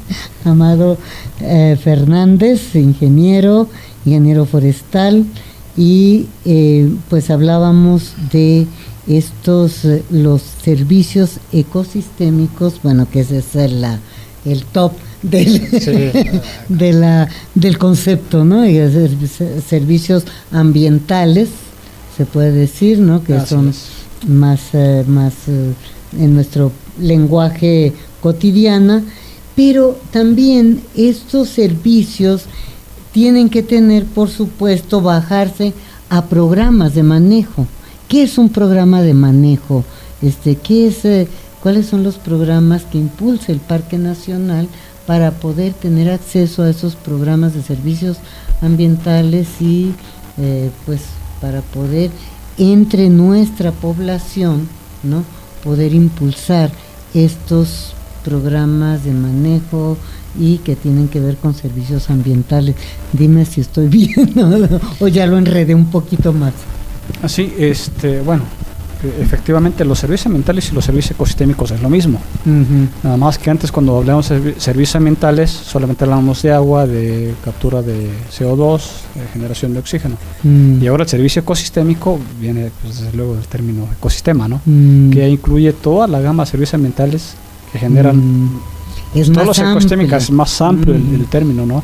Amado eh, Fernández, ingeniero, ingeniero forestal, y eh, pues hablábamos de estos, eh, los servicios ecosistémicos, bueno, que ese es el, la, el top del, sí. de la, del concepto, ¿no? Y servicios ambientales, se puede decir, ¿no? Que Así son es. más, eh, más eh, en nuestro lenguaje cotidiana, pero también estos servicios tienen que tener, por supuesto, bajarse a programas de manejo. ¿Qué es un programa de manejo? Este, ¿qué es, eh, ¿Cuáles son los programas que impulsa el Parque Nacional para poder tener acceso a esos programas de servicios ambientales y eh, pues para poder entre nuestra población, ¿no?, poder impulsar estos programas de manejo y que tienen que ver con servicios ambientales? Dime si estoy bien, ¿no? O ya lo enredé un poquito más. Así, este, bueno, efectivamente los servicios ambientales y los servicios ecosistémicos es lo mismo. Uh-huh. Nada más que antes, cuando hablamos de servicios ambientales, solamente hablábamos de agua, de captura de C O dos, de generación de oxígeno. Uh-huh. Y ahora el servicio ecosistémico viene, pues, desde luego del término ecosistema, ¿no? Uh-huh. Que incluye toda la gama de servicios ambientales que generan uh-huh. es todos los ecosistémicos, es más amplio uh-huh. el, el término, ¿no?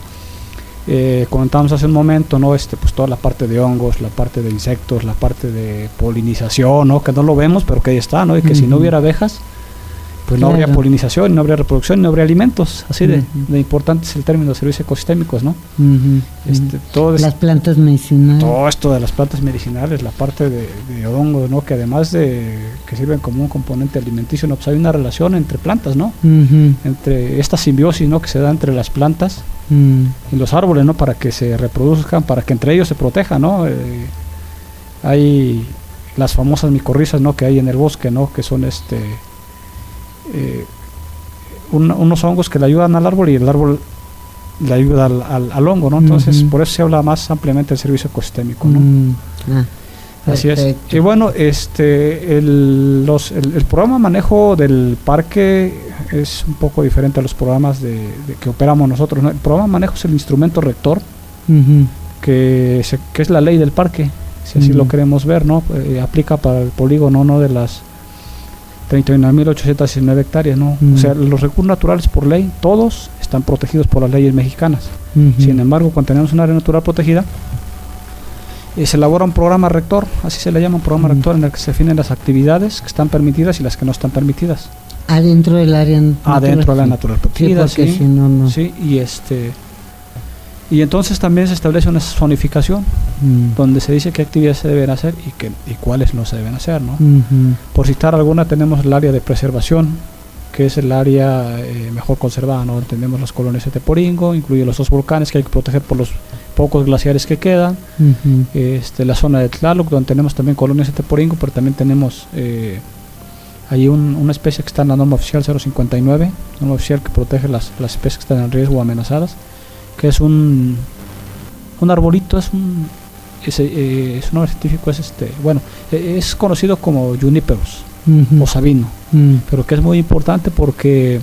Eh, comentamos hace un momento, ¿no? Este, pues toda la parte de hongos, la parte de insectos, la parte de polinización, ¿no? Que no lo vemos, pero que ahí está, ¿no? Y que uh-huh. si no hubiera abejas, pues claro. no habría polinización, no habría reproducción, no habría alimentos. Así de, uh-huh. de importante es el término de servicios ecosistémicos, ¿no? Uh-huh. Este, todo las es, plantas medicinales. Todo esto de las plantas medicinales, la parte de, de hongos, ¿no? Que además de que sirven como un componente alimenticio, ¿no? Pues hay una relación entre plantas, ¿no? Uh-huh. Entre esta simbiosis, ¿no? Que se da entre las plantas uh-huh. y los árboles, ¿no? Para que se reproduzcan, para que entre ellos se protejan, ¿no? Eh, hay las famosas micorrizas, ¿no? Que hay en el bosque, ¿no? Que son este Eh, un, unos hongos que le ayudan al árbol y el árbol le ayuda al, al, al hongo, ¿no? Entonces, uh-huh. por eso se habla más ampliamente del servicio ecosistémico, ¿no? Uh-huh. Ah, Así perfecto. es. Y bueno, este, el, los, el, el programa de manejo del parque es un poco diferente a los programas de, de que operamos nosotros, ¿no? El programa de manejo es el instrumento rector, uh-huh. que, se, que es la ley del parque, si así uh-huh. lo queremos ver, ¿no? Eh, aplica para el polígono, ¿no? De las treinta y una mil ochocientas diecinueve hectáreas, ¿no? Uh-huh. O sea, los recursos naturales por ley, todos están protegidos por las leyes mexicanas. Uh-huh. Sin embargo, cuando tenemos un área natural protegida, eh, se elabora un programa rector, así se le llama un programa uh-huh. rector, en el que se definen las actividades que están permitidas y las que no están permitidas. Adentro del área natural. Adentro de la natural protegida, sí, porque sí, si no, no. sí, y este y entonces también se establece una zonificación Mm. donde se dice qué actividades se deben hacer y que y cuáles no se deben hacer, ¿no? Ujú. Por citar alguna, tenemos el área de preservación, que es el área eh, mejor conservada, ¿no? Tenemos las colonias de Teporingo, incluye los dos volcanes que hay que proteger por los pocos glaciares que quedan, Ujú. este, la zona de Tlaloc, donde tenemos también colonias de Teporingo, pero también tenemos eh, hay un, una especie que está en la norma oficial cero cincuenta y nueve, norma oficial que protege las, las especies que están en riesgo o amenazadas, que es un un arbolito, es un es, eh, su nombre científico es este, bueno, eh, es conocido como Juniperus Ujú. o Sabino, Mm. pero que es muy importante porque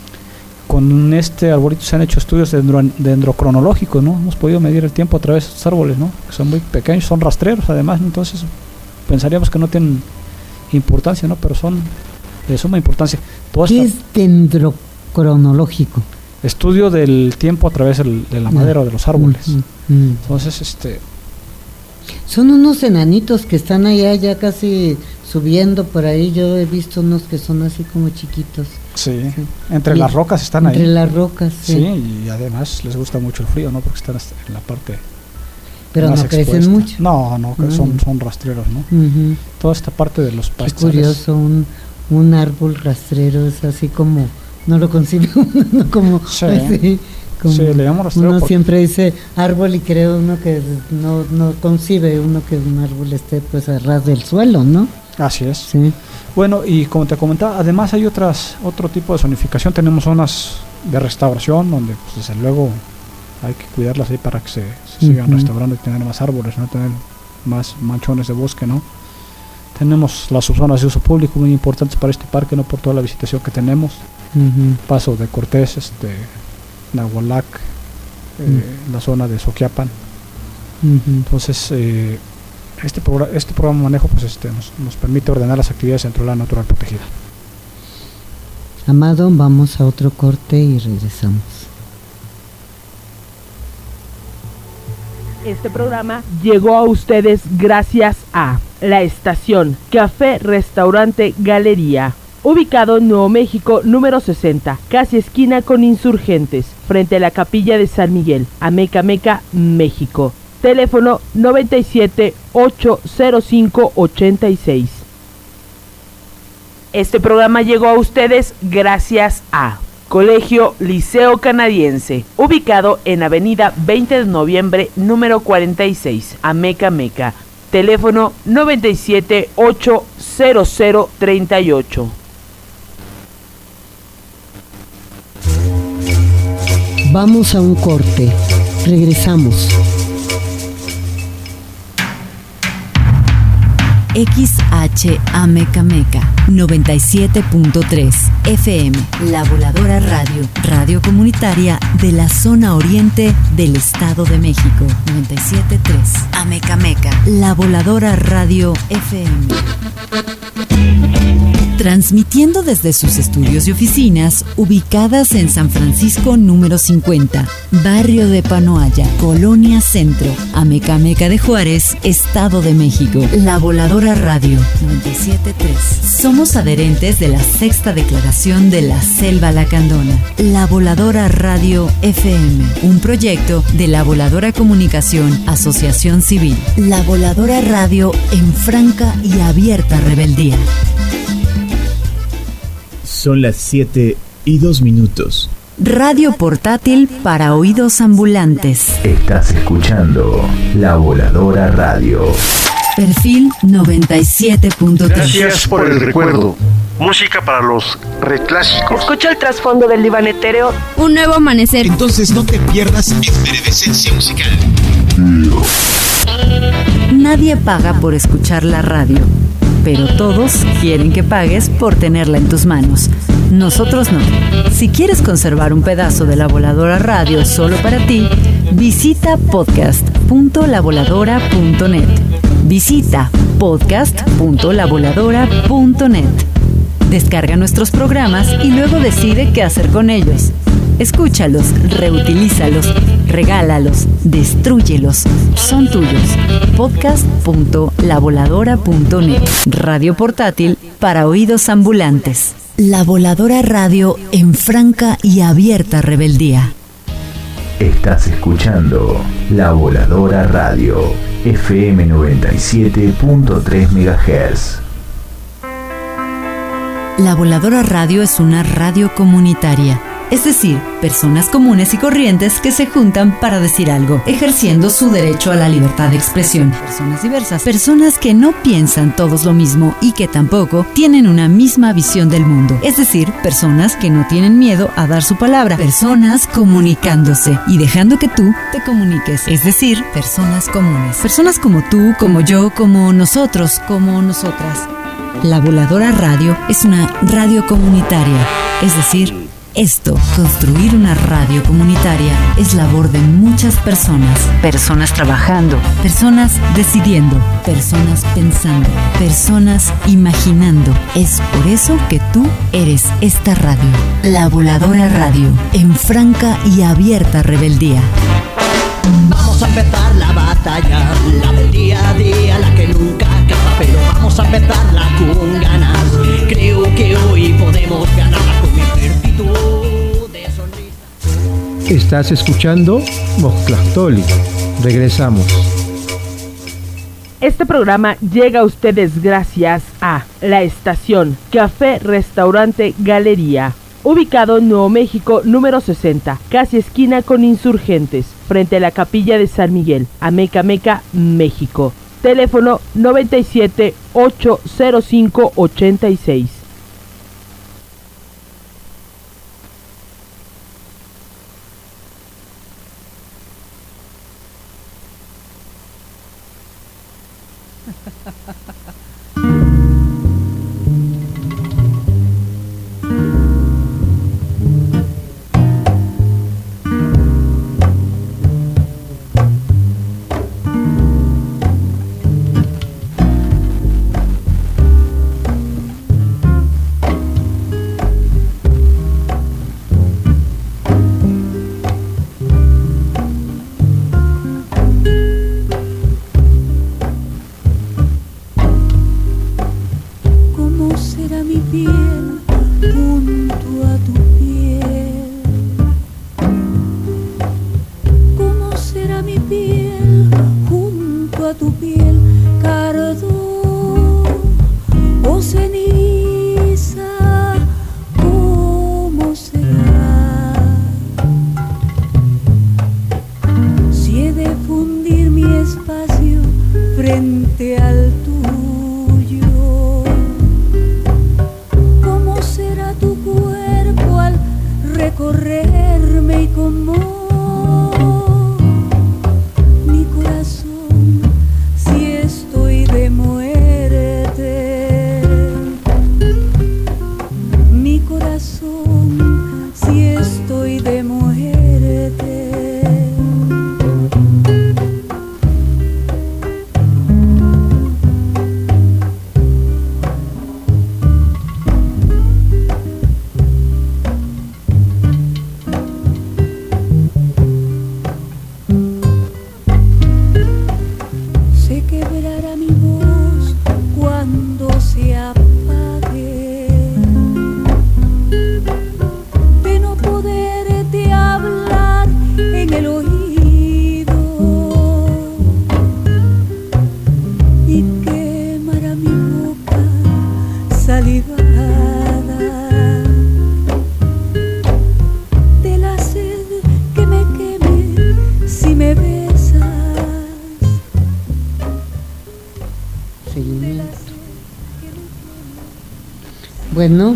con este arbolito se han hecho estudios dendro, dendrocronológicos, ¿no? Hemos podido medir el tiempo a través de estos árboles, ¿no? Que son muy pequeños, son rastreros además, ¿no? Entonces pensaríamos que no tienen importancia, ¿no? Pero son de suma importancia. Toda ¿Qué esta- es dendrocronológico? estudio del tiempo a través del- de la madera o de los árboles. Ujú. Mm. Entonces, este, Son unos enanitos que están allá ya casi subiendo por ahí. Yo he visto unos que son así como chiquitos. sí, entre Y- las rocas están entre ahí. las rocas, sí. Sí, y además les gusta mucho el frío, ¿no? Porque están hasta en la parte Pero más no crecen expuesta. mucho. No, no, que Mm. son, son rastreros, ¿no? Ujú. Toda esta parte de los Qué pastizales. curioso, un, un árbol rastrero es así como, no lo concibe uno como, Sí. así, como Sí, le llamo rastrero uno porque- siempre dice árbol y cree uno que no, no concibe uno que un árbol esté pues a ras del suelo, ¿no? Así es. Sí. Bueno, y como te comentaba, además hay otras otro tipo de zonificación. Tenemos zonas de restauración donde, pues, desde luego, hay que cuidarlas ahí para que se, se sigan Ujú. restaurando y tener más árboles, no tener más manchones de bosque, ¿no? Tenemos las subzonas de uso público muy importantes para este parque, no por toda la visitación que tenemos. Ujú. Paso de Cortés, este, Nahualac, eh, la zona de Soquiapan. Ujú. Entonces, eh, este, programa, este programa de manejo pues, este, nos, nos permite ordenar las actividades dentro de la natural protegida. Amado, vamos a otro corte y regresamos. Este programa llegó a ustedes gracias a la estación Café Restaurante Galería, ubicado en Nuevo México número sesenta, casi esquina con Insurgentes, frente a la Capilla de San Miguel, Amecameca, México. Teléfono noventa y siete, ocho cero cinco, ochenta y seis. Este programa llegó a ustedes gracias a Colegio Liceo Canadiense, ubicado en Avenida veinte de noviembre, número cuarenta y seis, Amecameca. Teléfono noventa y siete, ocho cero cero, treinta y ocho. Vamos a un corte. Regresamos. X H Amecameca noventa y siete punto tres F M, La Voladora Radio, radio comunitaria de la zona oriente del Estado de México. noventa y siete punto tres Amecameca, La Voladora Radio F M. Transmitiendo desde sus estudios y oficinas ubicadas en San Francisco número cincuenta, barrio de Panoaya, Colonia Centro, Amecameca de Juárez, Estado de México. La Voladora Radio noventa y siete punto tres. Somos adherentes de la sexta declaración de la Selva Lacandona. La Voladora Radio F M, un proyecto de La Voladora Comunicación, Asociación Civil. La Voladora Radio en franca y abierta rebeldía. Son las siete y dos minutos. Radio portátil para oídos ambulantes. Estás escuchando La Voladora Radio. Perfil noventa y siete punto tres. Gracias por el recuerdo. Música para los reclásicos. Escucha el trasfondo del diván etéreo. Un nuevo amanecer. Entonces no te pierdas Efervescencia Musical. Nadie paga por escuchar la radio, pero todos quieren que pagues por tenerla en tus manos. Nosotros no. Si quieres conservar un pedazo de La Voladora Radio solo para ti, visita podcast punto la voladora punto net. Visita podcast punto la voladora punto net. Descarga nuestros programas y luego decide qué hacer con ellos. Escúchalos, reutilízalos, regálalos, destrúyelos. Son tuyos. podcast punto la voladora punto net. Radio portátil para oídos ambulantes. La Voladora Radio en franca y abierta rebeldía. Estás escuchando La Voladora Radio, F M noventa y siete punto tres megahertz. La Voladora Radio es una radio comunitaria, es decir, personas comunes y corrientes que se juntan para decir algo, ejerciendo su derecho a la libertad de expresión. Personas diversas, personas que no piensan todos lo mismo y que tampoco tienen una misma visión del mundo, es decir, personas que no tienen miedo a dar su palabra, personas comunicándose y dejando que tú te comuniques, es decir, personas comunes. Personas como tú, como yo, como nosotros, como nosotras. La Voladora Radio es una radio comunitaria, es decir, esto, construir una radio comunitaria, es labor de muchas personas. Personas trabajando, personas decidiendo, personas pensando, personas imaginando. Es por eso que tú eres esta radio, La Voladora Radio, en franca y abierta rebeldía. Vamos a empezar la batalla, la del día a día, la que nunca acaba, pero vamos a empezarla con ganas. Creo que hoy podemos ganarla con mi ejército de sonrisas. Estás escuchando Mosclastoli. Regresamos. Este programa llega a ustedes gracias a la estación Café Restaurante Galería, ubicado en Nuevo México número sesenta, casi esquina con Insurgentes, frente a la Capilla de San Miguel, Amecameca, México. Teléfono noventa y siete, ocho cero cinco, ochenta y seis. Bueno,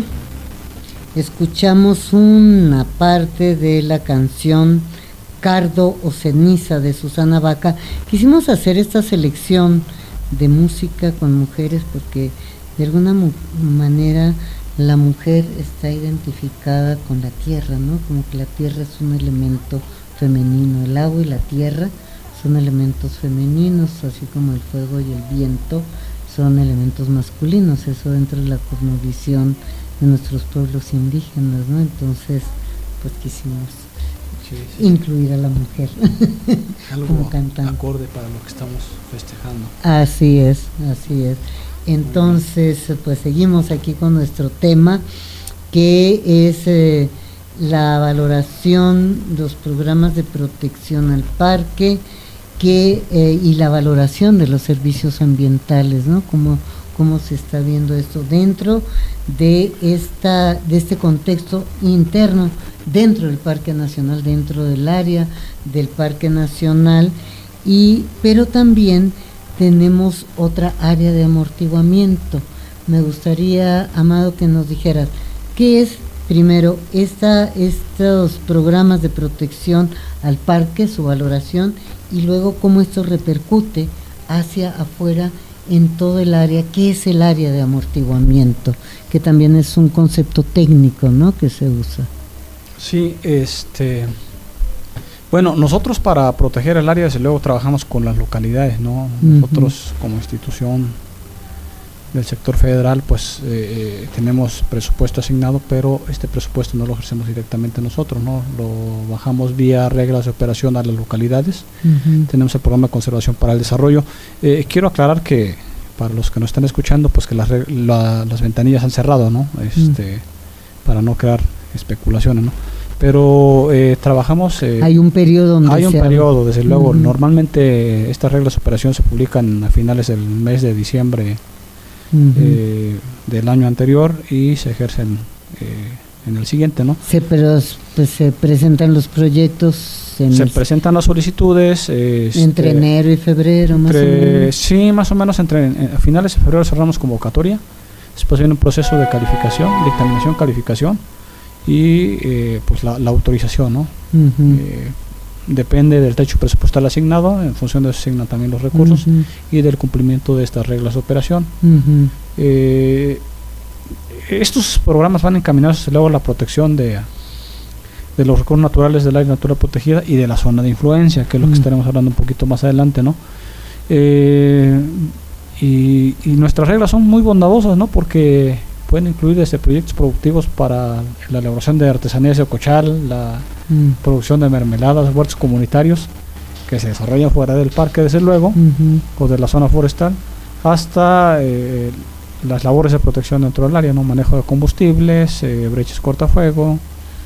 escuchamos una parte de la canción Cardo o Ceniza de Susana Baca. Quisimos hacer esta selección de música con mujeres porque de alguna mu- manera la mujer está identificada con la tierra, ¿no? Como que la tierra es un elemento femenino, el agua y la tierra son elementos femeninos, así como el fuego y el viento son elementos masculinos, eso dentro de la cosmovisión de nuestros pueblos indígenas, ¿no? Entonces, pues quisimos sí, sí. incluir a la mujer como cantante. Acorde para lo que estamos festejando. Así es, así es. Entonces, pues seguimos aquí con nuestro tema que es eh, la valoración, los programas de protección al parque que eh, y la valoración de los servicios ambientales, ¿no? Cómo, cómo se está viendo esto dentro de esta de este contexto interno, dentro del Parque Nacional, dentro del área del Parque Nacional, y pero también tenemos otra área de amortiguamiento. Me gustaría, Amado, que nos dijeras qué es primero esta, estos programas de protección al parque, su valoración, y luego cómo esto repercute hacia afuera en todo el área, qué es el área de amortiguamiento, que también es un concepto técnico, ¿no?, que se usa. Sí, este, bueno, nosotros para proteger el área, desde luego trabajamos con las localidades, ¿no? Nosotros uh-huh. como institución del sector federal, pues eh, eh, tenemos presupuesto asignado, pero este presupuesto no lo ejercemos directamente nosotros, ¿no? Lo bajamos vía reglas de operación a las localidades. Uh-huh. Tenemos el programa de conservación para el desarrollo. Eh, quiero aclarar que para los que no están escuchando, pues que las, la, las ventanillas han cerrado, ¿no? Este, uh-huh. para no crear especulaciones, ¿no? Pero eh, trabajamos... Eh, hay un periodo donde Hay un se periodo, desde uh-huh. luego. Normalmente estas reglas de operación se publican a finales del mes de diciembre uh-huh. eh, del año anterior y se ejercen eh, en el siguiente, ¿no? Sí, pero pues, se presentan los proyectos... En se presentan las solicitudes... Eh, entre este, enero y febrero, entre, más o menos. Sí, más o menos. Entre eh, a finales de febrero cerramos convocatoria. Después viene un proceso de calificación, dictaminación, calificación y eh, pues la, la autorización, ¿no? Uh-huh. Eh, depende del techo presupuestal asignado, en función de eso se asignan también los recursos uh-huh. y del cumplimiento de estas reglas de operación. Uh-huh. Eh, estos programas van encaminados luego a la protección de, de los recursos naturales del área natural protegida y de la zona de influencia, que es lo uh-huh. que estaremos hablando un poquito más adelante, ¿no? Eh, y, y nuestras reglas son muy bondadosas, ¿no? Porque pueden incluir desde proyectos productivos para la elaboración de artesanías de cochal, la mm. producción de mermeladas, huertos comunitarios que se desarrollan fuera del parque, desde luego, uh-huh. o de la zona forestal, hasta eh, las labores de protección dentro del área, ¿no? Manejo de combustibles, eh, brechas cortafuego,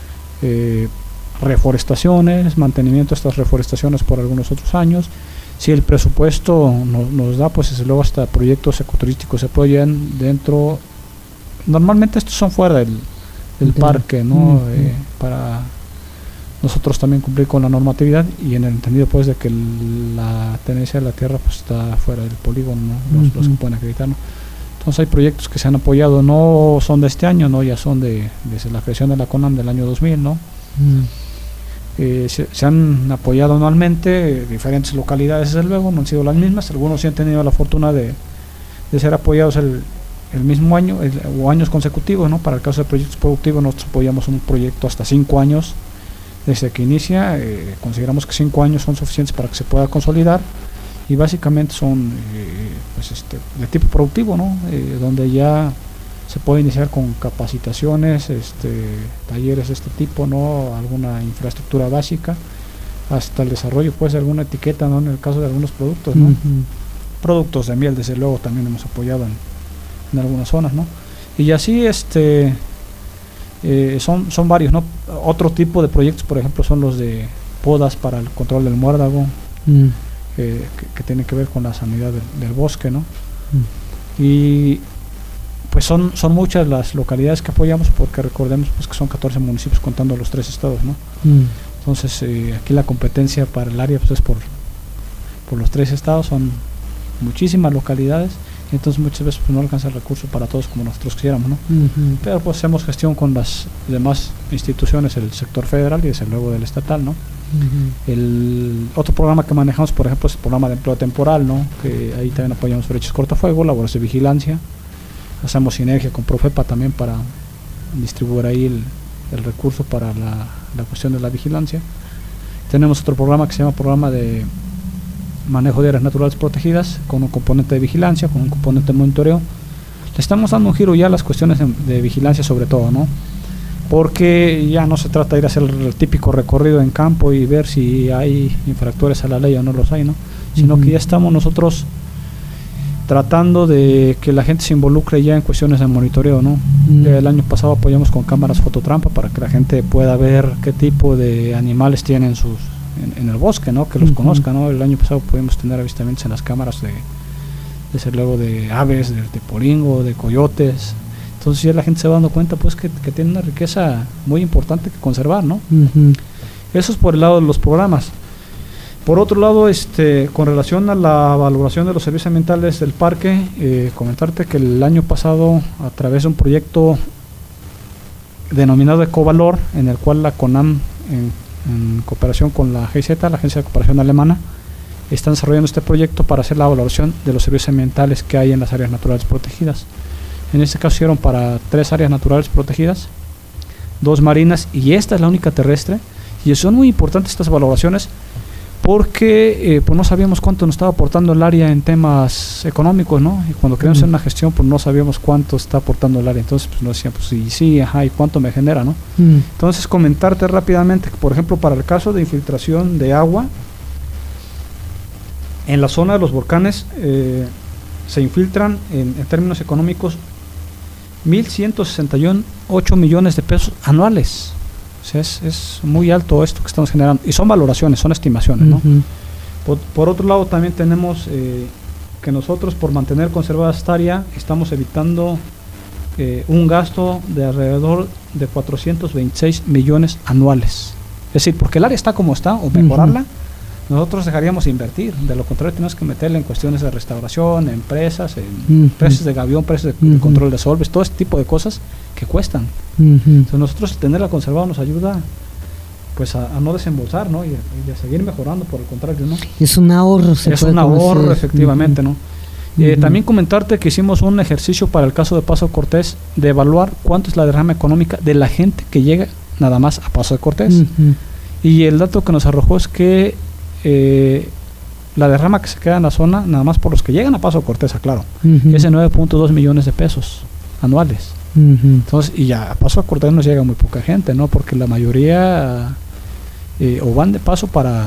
eh, reforestaciones, mantenimiento de estas reforestaciones por algunos otros años. Si el presupuesto no, nos da, pues desde luego hasta proyectos ecoturísticos se apoyan dentro. Normalmente estos son fuera del, del okay. parque, ¿no? Uh-huh. Eh, para nosotros también cumplir con la normatividad y en el entendido pues de que el, la tenencia de la tierra pues está fuera del polígono, ¿no? los, uh-huh. los que pueden acreditar, ¿no? Entonces hay proyectos que se han apoyado, no son de este año, no, ya son de desde la creación de la CONAM del año dos mil, ¿no? Uh-huh. Eh, se, se han apoyado anualmente, diferentes localidades desde luego, no han sido las mismas, algunos sí han tenido la fortuna de, de ser apoyados el el mismo año el, o años consecutivos, ¿no? Para el caso de proyectos productivos nosotros apoyamos un proyecto hasta cinco años desde que inicia. Eh, consideramos que cinco años son suficientes para que se pueda consolidar y básicamente son eh, pues este, de tipo productivo, ¿no? Eh, donde ya se puede iniciar con capacitaciones, este, talleres de este tipo, ¿no? Alguna infraestructura básica hasta el desarrollo pues de alguna etiqueta, ¿no? En el caso de algunos productos, ¿no? Uh-huh. Productos de miel desde luego también hemos apoyado en en algunas zonas, ¿no? Y así este eh, son, son varios, ¿no? Otro tipo de proyectos, por ejemplo, son los de podas para el control del muérdago, mm. eh, que, que tienen que ver con la sanidad del, del bosque, ¿no? Mm. Y pues son, son muchas las localidades que apoyamos, porque recordemos pues que son catorce municipios contando los tres estados, ¿no? Mm. Entonces eh, aquí la competencia para el área pues es por, por los tres estados, son muchísimas localidades. Entonces muchas veces pues, no alcanza el recurso para todos como nosotros quisiéramos, ¿no? Uh-huh. Pero pues hacemos gestión con las demás instituciones, el sector federal y desde luego del estatal, ¿no? Uh-huh. El otro programa que manejamos, por ejemplo, es el programa de empleo temporal, ¿no? Que ahí también apoyamos brechas cortafuego, labores de vigilancia, hacemos sinergia con Profepa también para distribuir ahí el, el recurso para la, la cuestión de la vigilancia. Tenemos otro programa que se llama programa de manejo de áreas naturales protegidas, con un componente de vigilancia, con un componente de monitoreo. Le estamos dando un giro ya a las cuestiones de, de vigilancia sobre todo, ¿no? Porque ya no se trata de ir a hacer el, el típico recorrido en campo y ver si hay infractores a la ley o no los hay, ¿no? Sino uh-huh. que ya estamos nosotros tratando de que la gente se involucre ya en cuestiones de monitoreo, ¿no? Mm. El año pasado apoyamos con cámaras fototrampa para que la gente pueda ver qué tipo de animales tienen sus en, en el bosque, ¿no? Que los uh-huh. conozcan, ¿no? El año pasado pudimos tener avistamientos en las cámaras de, desde luego de aves, de, de polingo, de coyotes. Entonces ya la gente se va dando cuenta pues que, que tiene una riqueza muy importante que conservar, ¿no? Uh-huh. Eso es por el lado de los programas. Por otro lado, este, con relación a la valoración de los servicios ambientales del parque, eh, comentarte que el año pasado, a través de un proyecto denominado Ecovalor, en el cual la CONAM, en, en cooperación con la G I Z, la Agencia de Cooperación Alemana, están desarrollando este proyecto para hacer la valoración de los servicios ambientales que hay en las áreas naturales protegidas. En este caso hicieron para tres áreas naturales protegidas, dos marinas y esta es la única terrestre, y son muy importantes estas valoraciones porque eh, pues no sabíamos cuánto nos estaba aportando el área en temas económicos, ¿no? Y cuando queríamos mm. hacer una gestión, pues no sabíamos cuánto está aportando el área. Entonces, pues nos decían, pues sí, sí, ajá, ¿y cuánto me genera, no? Mm. Entonces, comentarte rápidamente que, por ejemplo, para el caso de infiltración de agua, en la zona de los volcanes eh, se infiltran, en, en términos económicos, mil ciento sesenta y ocho millones de pesos anuales. O sea, es, es muy alto esto que estamos generando. Y son valoraciones, son estimaciones, ¿no? Uh-huh. Por, por otro lado, también tenemos eh, que nosotros, por mantener conservada esta área, estamos evitando eh, un gasto de alrededor de cuatrocientos veintiséis millones anuales. Es decir, porque el área está como está, o mejorarla, uh-huh. nosotros dejaríamos de invertir. De lo contrario, tenemos que meterle en cuestiones de restauración, en presas, en uh-huh. presas de gavión, presas de, uh-huh. de control de solves, todo este tipo de cosas que cuestan. Uh-huh. Entonces nosotros tenerla conservada nos ayuda pues a, a no desembolsar, ¿no? Y a, y a seguir mejorando, por el contrario, ¿no? Es un ahorro, se es puede un ahorro, conocer. efectivamente, uh-huh. ¿no? Uh-huh. Eh, también comentarte que hicimos un ejercicio para el caso de Paso de Cortés de evaluar cuánto es la derrama económica de la gente que llega nada más a Paso de Cortés. Uh-huh. Y el dato que nos arrojó es que eh, la derrama que se queda en la zona, nada más por los que llegan a Paso de Cortés, aclaro, uh-huh. es de nueve punto dos millones de pesos anuales. Uh-huh. Entonces, y ya a Paso de Cortés nos llega muy poca gente, ¿no? Porque la mayoría eh, o van de paso para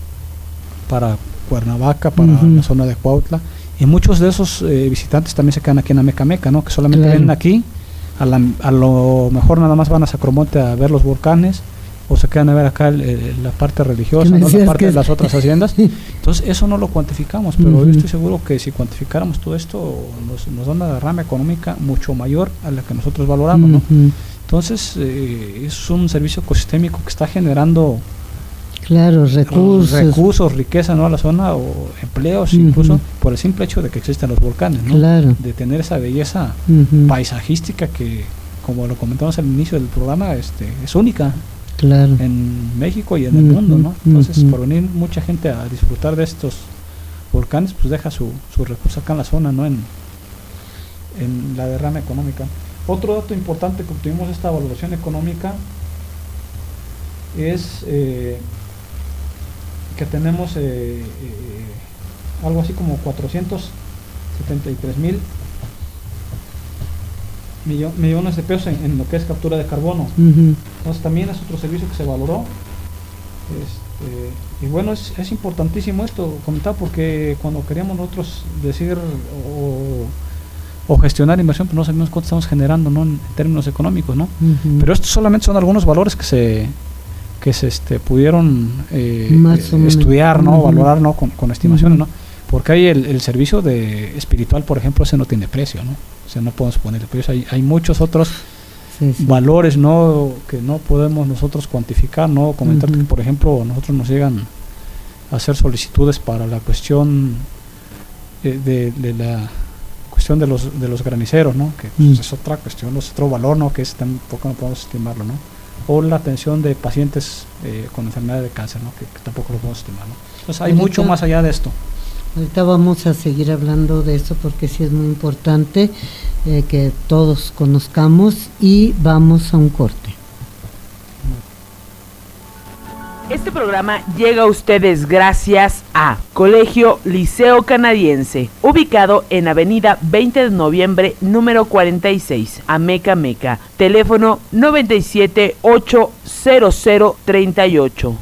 para Cuernavaca, para uh-huh. la zona de Cuautla, y muchos de esos eh, visitantes también se quedan aquí en Amecameca, ¿no? Que solamente claro. ven aquí, a, la, a lo mejor nada más van a Sacromonte a ver los volcanes, o se quedan a ver acá el, el, la parte religiosa, ¿no? La parte de las otras haciendas. Entonces eso no lo cuantificamos, pero uh-huh. yo estoy seguro que si cuantificáramos todo esto nos, nos da una derrama económica mucho mayor a la que nosotros valoramos, ¿no? Uh-huh. Entonces eh, es un servicio ecosistémico que está generando claro recursos, recursos, riqueza, ¿no? A la zona, o empleos, uh-huh. incluso por el simple hecho de que existen los volcanes, ¿no? Claro. De tener esa belleza uh-huh. paisajística que, como lo comentamos al inicio del programa, este es única. Claro. En México y en el uh-huh, mundo, ¿no? Entonces, uh-huh. por venir mucha gente a disfrutar de estos volcanes, pues deja su, su recurso acá en la zona, ¿no? En, en la derrama económica. Otro dato importante que obtuvimos esta valoración económica es eh, que tenemos eh, eh, algo así como cuatrocientos setenta y tres mil Millo, millones de pesos en, en lo que es captura de carbono. Uh-huh. Entonces también es otro servicio que se valoró. Este, y bueno, es, es importantísimo esto comentar, porque cuando queríamos nosotros decir o, o gestionar inversión, pues no sabemos cuánto estamos generando, ¿no? En términos económicos, ¿no? Uh-huh. Pero estos solamente son algunos valores que se que se este, pudieron eh, eh, estudiar, ¿no? Uh-huh. Valorar, ¿no? Con, con estimaciones, uh-huh. ¿no? Porque hay el, el servicio de espiritual, por ejemplo, ese no tiene precio, ¿no? O sea, no podemos ponerle precio. Hay, hay muchos otros sí, sí. valores, ¿no? Que no podemos nosotros cuantificar, ¿no? Comentar uh-huh. que, por ejemplo, nosotros nos llegan a hacer solicitudes para la cuestión de, de, de la cuestión de los de los graniceros, ¿no? Que pues, uh-huh. es otra cuestión, es otro valor, ¿no? Que es tampoco no podemos estimarlo, ¿no? O la atención de pacientes eh, con enfermedad de cáncer, ¿no? Que, que tampoco lo podemos estimar, ¿no? Entonces hay ahorita, mucho más allá de esto. Ahorita vamos a seguir hablando de eso porque sí es muy importante eh, que todos conozcamos, y vamos a un corte. Este programa llega a ustedes gracias a Colegio Liceo Canadiense, ubicado en Avenida veinte de noviembre, número cuarenta y seis, Amecameca. Teléfono noventa y siete, ocho cero cero, treinta y ocho.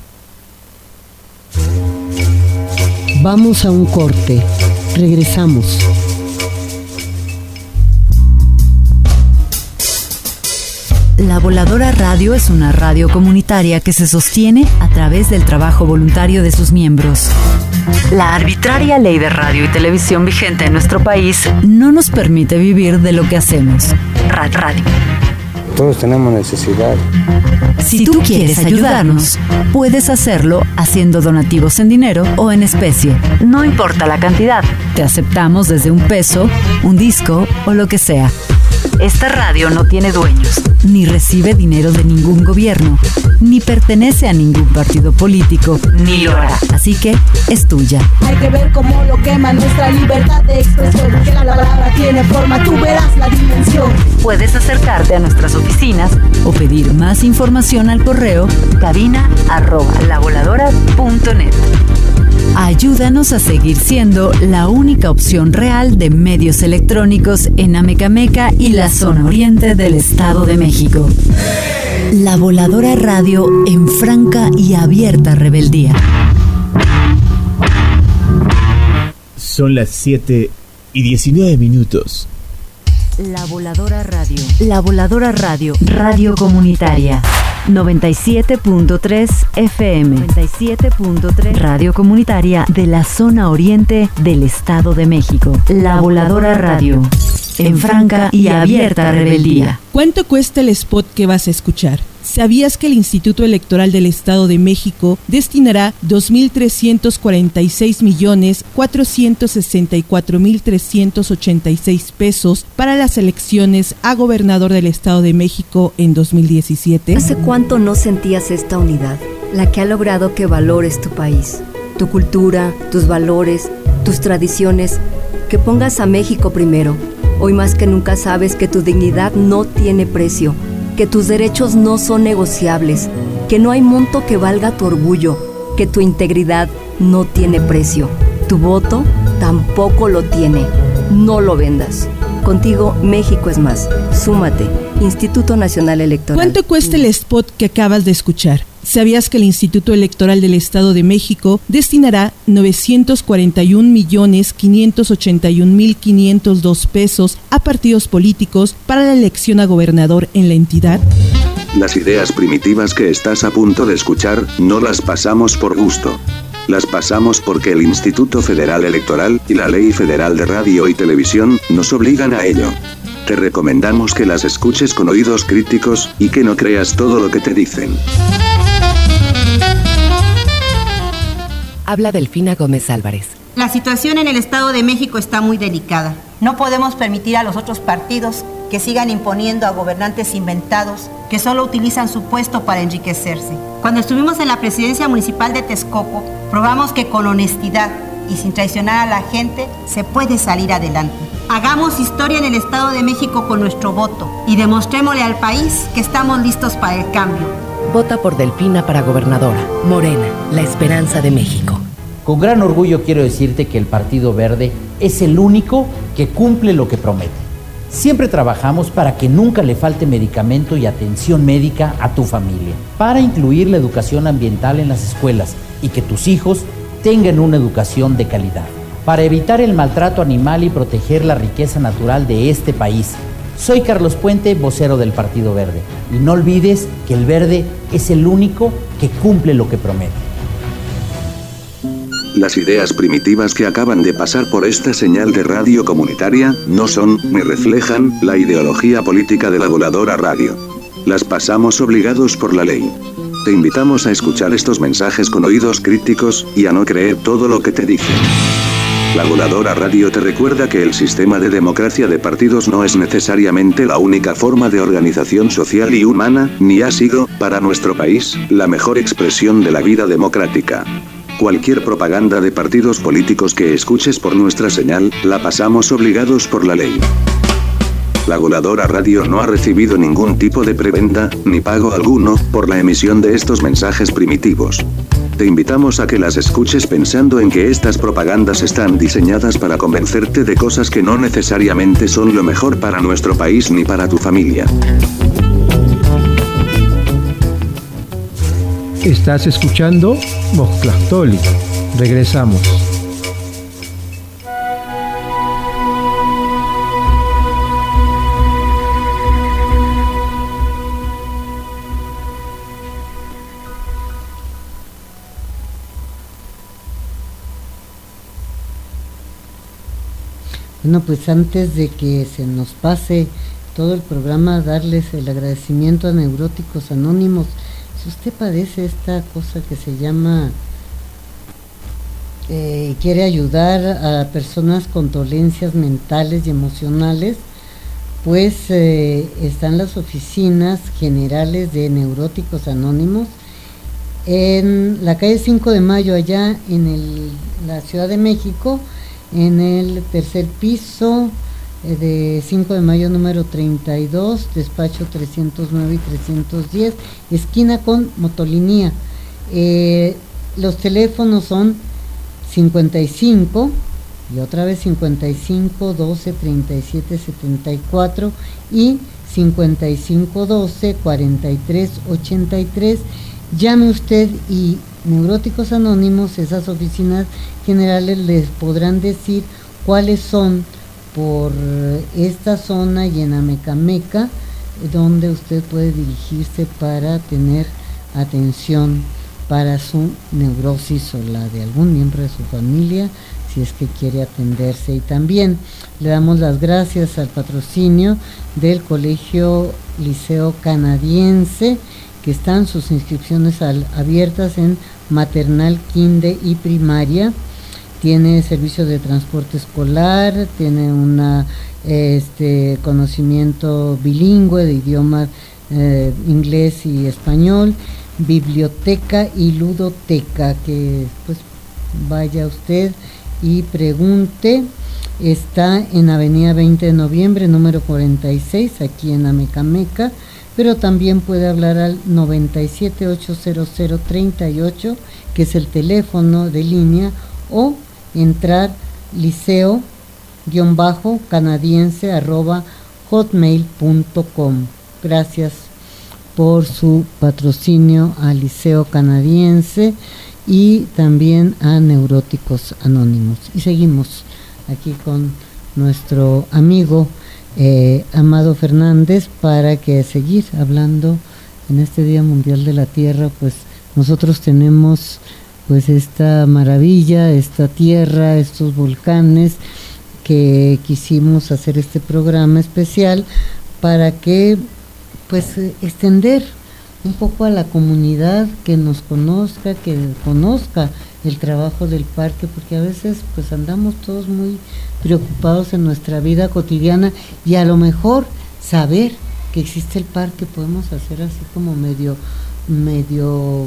Vamos a un corte. Regresamos. La Voladora Radio es una radio comunitaria que se sostiene a través del trabajo voluntario de sus miembros. La arbitraria ley de radio y televisión vigente en nuestro país no nos permite vivir de lo que hacemos. Rad Radio. Todos tenemos necesidad. Si tú quieres ayudarnos, puedes hacerlo haciendo donativos en dinero o en especie. No importa la cantidad. Te aceptamos desde un peso, un disco o lo que sea. Esta radio no tiene dueños, ni recibe dinero de ningún gobierno, ni pertenece a ningún partido político, ni lo hará. Así que es tuya. Hay que ver cómo lo quema nuestra libertad de expresión, que la palabra tiene forma, tú verás la dimensión. Puedes acercarte a nuestras oficinas o pedir más información al correo cabina arroba lavoladora punto net. Ayúdanos a seguir siendo la única opción real de medios electrónicos en Amecameca y la zona oriente del Estado de México. La Voladora Radio en franca y abierta rebeldía. Son las siete y diecinueve minutos. La Voladora Radio. La Voladora Radio. Radio comunitaria. noventa y siete punto tres F M. noventa y siete punto tres Radio comunitaria de la zona oriente del Estado de México. La Voladora Radio. En franca y abierta rebeldía. ¿Cuánto cuesta el spot que vas a escuchar? ¿Sabías que el Instituto Electoral del Estado de México destinará dos mil trescientos cuarenta y seis millones cuatrocientos sesenta y cuatro mil trescientos ochenta y seis pesos para las elecciones a gobernador del Estado de México en dos mil diecisiete? ¿Hace cuánto no sentías esta unidad, la que ha logrado que valores tu país, tu cultura, tus valores, tus tradiciones, que pongas a México primero? Hoy más que nunca sabes que tu dignidad no tiene precio, que tus derechos no son negociables, que no hay monto que valga tu orgullo, que tu integridad no tiene precio. Tu voto tampoco lo tiene. No lo vendas. Contigo México es más. Súmate. Instituto Nacional Electoral. ¿Cuánto cuesta el spot que acabas de escuchar? ¿Sabías que el Instituto Electoral del Estado de México destinará novecientos cuarenta y un millones quinientos ochenta y un mil quinientos dos pesos a partidos políticos para la elección a gobernador en la entidad? Las ideas primitivas que estás a punto de escuchar, no las pasamos por gusto. Las pasamos porque el Instituto Federal Electoral y la Ley Federal de Radio y Televisión nos obligan a ello. Te recomendamos que las escuches con oídos críticos y que no creas todo lo que te dicen. Habla Delfina Gómez Álvarez. La situación en el Estado de México está muy delicada. No podemos permitir a los otros partidos que sigan imponiendo a gobernantes inventados que solo utilizan su puesto para enriquecerse. Cuando estuvimos en la presidencia municipal de Texcoco, probamos que con honestidad y sin traicionar a la gente se puede salir adelante. Hagamos historia en el Estado de México con nuestro voto y demostrémosle al país que estamos listos para el cambio. Vota por Delfina para gobernadora. Morena, la esperanza de México. Con gran orgullo quiero decirte que el Partido Verde es el único que cumple lo que promete. Siempre trabajamos para que nunca le falte medicamento y atención médica a tu familia, para incluir la educación ambiental en las escuelas y que tus hijos tengan una educación de calidad, para evitar el maltrato animal y proteger la riqueza natural de este país. Soy Carlos Puente, vocero del Partido Verde, y no olvides que el verde es el único que cumple lo que promete. Las ideas primitivas que acaban de pasar por esta señal de radio comunitaria no son ni reflejan la ideología política de la Voladora Radio. Las pasamos obligados por la ley. Te invitamos a escuchar estos mensajes con oídos críticos y a no creer todo lo que te dicen. La Voladora Radio te recuerda que el sistema de democracia de partidos no es necesariamente la única forma de organización social y humana, ni ha sido, para nuestro país, la mejor expresión de la vida democrática. Cualquier propaganda de partidos políticos que escuches por nuestra señal, la pasamos obligados por la ley. La Voladora Radio no ha recibido ningún tipo de preventa, ni pago alguno, por la emisión de estos mensajes primitivos. Te invitamos a que las escuches pensando en que estas propagandas están diseñadas para convencerte de cosas que no necesariamente son lo mejor para nuestro país ni para tu familia. Estás escuchando Mostlactoli. Regresamos. Bueno, pues antes de que se nos pase todo el programa, darles el agradecimiento a Neuróticos Anónimos. Si usted padece esta cosa que se llama, eh, quiere ayudar a personas con dolencias mentales y emocionales, pues eh, están las oficinas generales de Neuróticos Anónimos en la calle cinco de mayo, allá en el, la Ciudad de México, en el tercer piso eh, de cinco de mayo número treinta y dos, despacho trescientos nueve y trescientos diez, esquina con Motolinía. Eh, los teléfonos son cincuenta y cinco y otra vez cincuenta y cinco, doce, treinta y siete, setenta y cuatro y cincuenta y cinco, doce, cuarenta y tres, ochenta y tres. Llame usted y Neuróticos Anónimos, esas oficinas generales, les podrán decir cuáles son por esta zona y en Amecameca, donde usted puede dirigirse para tener atención para su neurosis o la de algún miembro de su familia, si es que quiere atenderse. Y también le damos las gracias al patrocinio del Colegio Liceo Canadiense, que están sus inscripciones al, abiertas en maternal, kinder y primaria. Tiene servicio de transporte escolar, tiene un este, conocimiento bilingüe de idiomas eh, inglés y español, biblioteca y ludoteca, que pues vaya usted y pregunte. Está en Avenida veinte de noviembre, número cuarenta y seis, aquí en Amecameca, pero también puede hablar al noventa y siete, ochocientos treinta y ocho, que es el teléfono de línea, o entrar liceo-canadiense arroba hotmail punto com. Gracias por su patrocinio al Liceo Canadiense y también a Neuróticos Anónimos. Y seguimos aquí con nuestro amigo eh, Amado Fernández para que seguir hablando en este Día Mundial de la Tierra. Pues nosotros tenemos pues esta maravilla, esta tierra, estos volcanes, que quisimos hacer este programa especial para que pues extender un poco a la comunidad, que nos conozca, que conozca el trabajo del parque, porque a veces pues andamos todos muy preocupados en nuestra vida cotidiana, y a lo mejor saber que existe el parque podemos hacer así como medio medio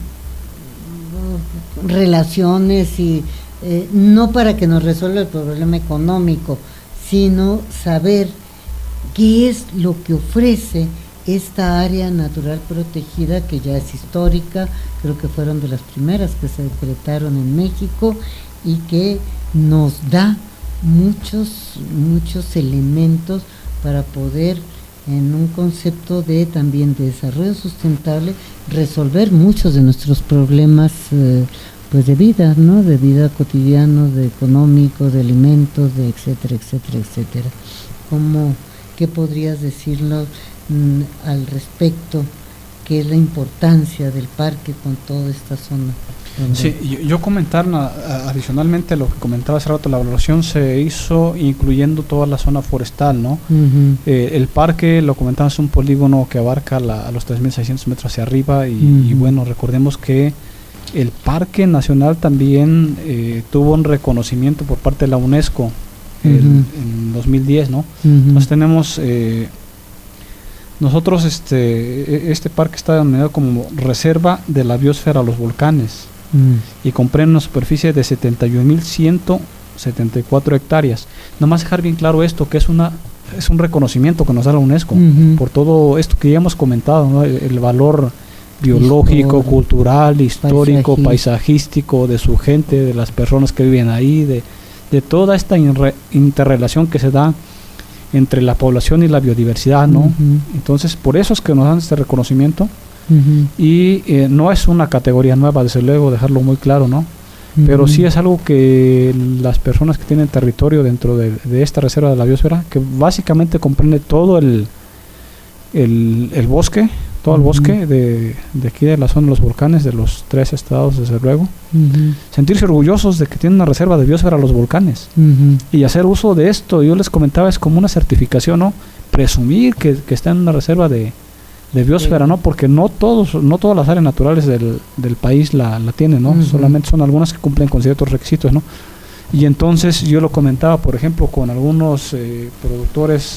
relaciones, y eh, no para que nos resuelva el problema económico, sino saber qué es lo que ofrece esta área natural protegida, que ya es histórica, creo que fueron de las primeras que se decretaron en México, y que nos da muchos, muchos elementos para poder, en un concepto de también de desarrollo sustentable, resolver muchos de nuestros problemas eh, pues de vida, ¿no? De vida cotidiana, de económico, de alimentos, de etcétera, etcétera, etcétera. ¿Cómo, qué podrías decirlo al respecto? ¿Qué es la importancia del parque con toda esta zona? Sí, yo, yo comentar na, adicionalmente a lo que comentaba hace rato, la evaluación se hizo incluyendo toda la zona forestal, ¿no? Uh-huh. Eh, el parque, lo comentamos, es un polígono que abarca la, a los tres mil seiscientos metros hacia arriba, y, uh-huh. y bueno, recordemos que el Parque Nacional también eh, tuvo un reconocimiento por parte de la UNESCO uh-huh. el, en dos mil diez, ¿no? Uh-huh. Entonces tenemos... Eh, Nosotros, este este parque está denominado como Reserva de la Biosfera Los Volcanes, mm. y comprende una superficie de setenta y un mil ciento setenta y cuatro hectáreas. Nomás dejar bien claro esto, que es una es un reconocimiento que nos da la UNESCO uh-huh. por todo esto que ya hemos comentado, ¿no? el, el valor biológico, Histórico, cultural, histórico, paisajístico. paisajístico de su gente, de las personas que viven ahí, de, de toda esta inre, interrelación que se da entre la población y la biodiversidad, ¿no? Uh-huh. Entonces, por eso es que nos dan este reconocimiento, uh-huh. y eh, no es una categoría nueva, desde luego, dejarlo muy claro, ¿no? Uh-huh. Pero sí es algo que las personas que tienen territorio dentro de, de esta reserva de la biosfera, que básicamente comprende todo el, el, el bosque, todo el bosque de, de aquí de la zona de los volcanes, de los tres estados desde luego. Uh-huh. Sentirse orgullosos de que tienen una reserva de biosfera los volcanes, uh-huh. y hacer uso de esto. Yo les comentaba, es como una certificación, ¿no? Presumir que, que está en una reserva de, de biosfera, sí. ¿no? Porque no todos, no todas las áreas naturales del, del país la, la tienen, ¿no? Uh-huh. Solamente son algunas que cumplen con ciertos requisitos, ¿no? Y entonces yo lo comentaba, por ejemplo, con algunos eh, productores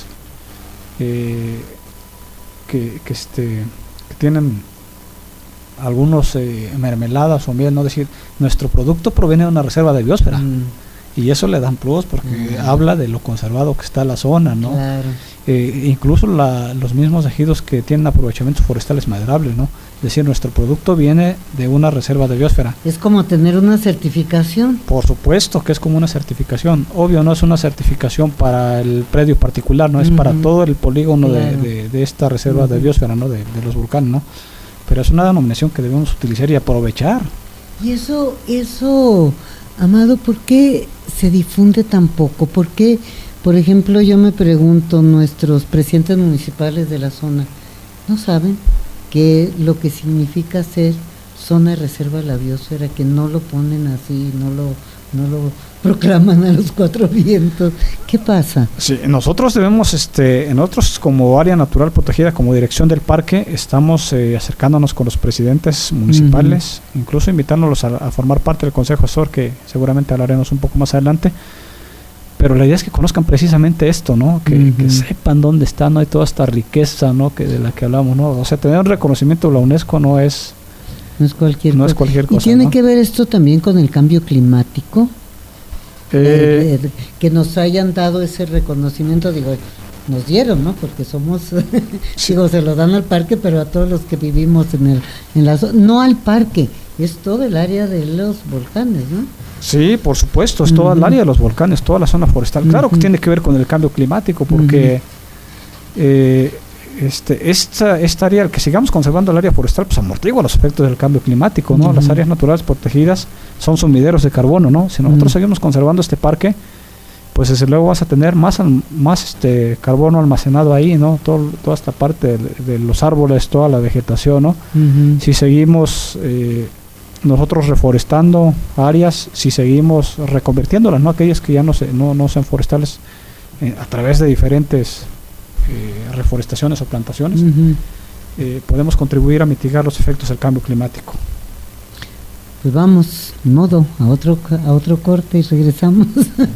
eh, que, que, este, que tienen algunos eh, mermeladas o miel, no decir, nuestro producto proviene de una reserva de biosfera. Mm. Y eso le dan plus porque mm. habla de lo conservado que está la zona, ¿no? Claro. Eh, incluso la, los mismos ejidos que tienen aprovechamientos forestales maderables, ¿no? Es decir, nuestro producto viene de una reserva de biosfera. Es como tener una certificación. Por supuesto que es como una certificación. Obvio, no es una certificación para el predio particular, no es uh-huh. para todo el polígono claro. de, de, de esta reserva uh-huh. de biosfera, ¿no? De, de los volcanes, ¿no? Pero es una denominación que debemos utilizar y aprovechar. Y eso, eso, Amado, ¿por qué se difunde tan poco? ¿Por qué, por ejemplo, yo me pregunto, nuestros presidentes municipales de la zona no saben qué lo que significa ser zona de reserva de la biosfera, que no lo ponen así, no lo, no lo proclaman a los cuatro vientos? ¿Qué pasa? Sí, nosotros debemos, este, nosotros como área natural protegida, como dirección del parque, estamos eh, acercándonos con los presidentes municipales, uh-huh. incluso invitándolos a, a formar parte del Consejo Asesor, que seguramente hablaremos un poco más adelante. Pero la idea es que conozcan precisamente esto, ¿no? Que, uh-huh. que sepan dónde está, no hay toda esta riqueza, ¿no? Que de la que hablamos, ¿no? O sea, tener un reconocimiento de la UNESCO no es no es cualquier no cosa. Es cualquier cosa. ¿Y tiene ¿no? que ver esto también con el cambio climático? Eh, eh, que nos hayan dado ese reconocimiento, digo, nos dieron, ¿no? Porque somos, sí. digo, se lo dan al parque, pero a todos los que vivimos en el, en la zona, no al parque, es todo el área de los volcanes, ¿no? Sí, por supuesto, es uh-huh. toda el área de los volcanes, toda la zona forestal. Uh-huh. Claro que tiene que ver con el cambio climático, porque uh-huh. eh, este, esta, esta área, que sigamos conservando el área forestal, pues amortigua los efectos del cambio climático, ¿no? Uh-huh. Las áreas naturales protegidas son sumideros de carbono, ¿no? Si nosotros uh-huh. seguimos conservando este parque, pues desde luego vas a tener más, más este carbono almacenado ahí, ¿no? Todo, toda esta parte de, de los árboles, toda la vegetación, ¿no? Uh-huh. Si seguimos eh, nosotros reforestando áreas, si seguimos reconvirtiéndolas, ¿no? Aquellas que ya no, se, no, no sean forestales, eh, a través de diferentes eh, reforestaciones o plantaciones, uh-huh. eh, podemos contribuir a mitigar los efectos del cambio climático. Pues vamos, de modo, a otro, a otro corte y regresamos.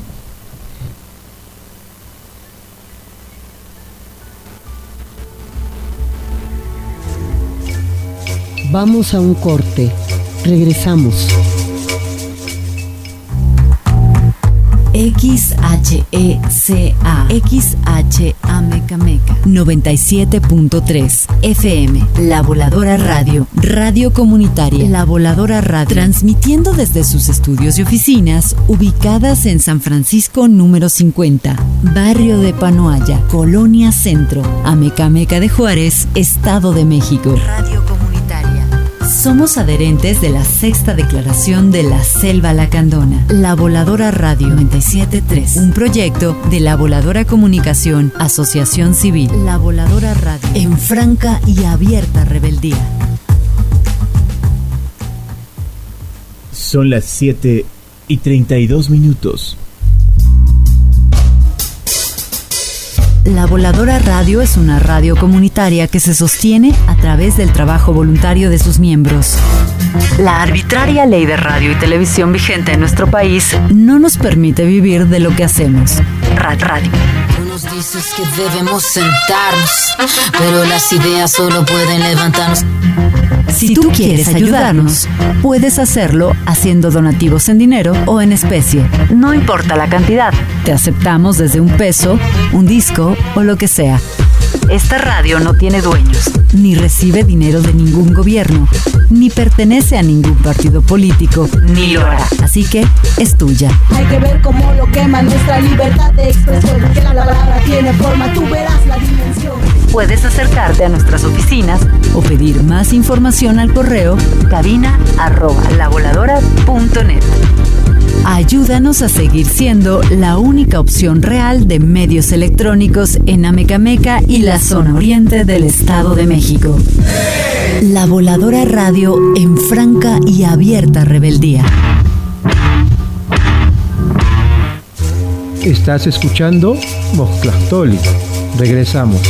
Vamos a un corte. Regresamos. X H E C A X H A Meca Meca noventa y siete punto tres F M, La Voladora Radio, radio comunitaria, La Voladora Radio, transmitiendo desde sus estudios y oficinas ubicadas en San Francisco número cincuenta, barrio de Panoaya, Colonia Centro, Amecameca de Juárez, Estado de México. Radio comunitaria. Somos adherentes de la sexta declaración de la Selva Lacandona. La Voladora Radio noventa y siete punto tres, un proyecto de La Voladora Comunicación, Asociación Civil. La Voladora Radio, en franca y abierta rebeldía. Son las siete y treinta y dos minutos. La Voladora Radio es una radio comunitaria que se sostiene a través del trabajo voluntario de sus miembros. La arbitraria ley de radio y televisión vigente en nuestro país no nos permite vivir de lo que hacemos. Radio. radio. Tú nos dices que debemos sentarnos, pero las ideas solo pueden levantarnos. Si tú quieres ayudarnos, puedes hacerlo haciendo donativos en dinero o en especie. No importa la cantidad. Te aceptamos desde un peso, un disco o lo que sea. Esta radio no tiene dueños, ni recibe dinero de ningún gobierno, ni pertenece a ningún partido político, ni lo hará. Así que es tuya. Hay que ver cómo lo quema nuestra libertad de expresión, que la palabra tiene forma, tú verás la dimensión. Puedes acercarte a nuestras oficinas o pedir más información al correo cabina arroba lavoladora punto net. Ayúdanos a seguir siendo la única opción real de medios electrónicos en Amecameca y la zona oriente del Estado de México. La Voladora Radio en franca y abierta rebeldía. Estás escuchando Mojtlactoli. Regresamos.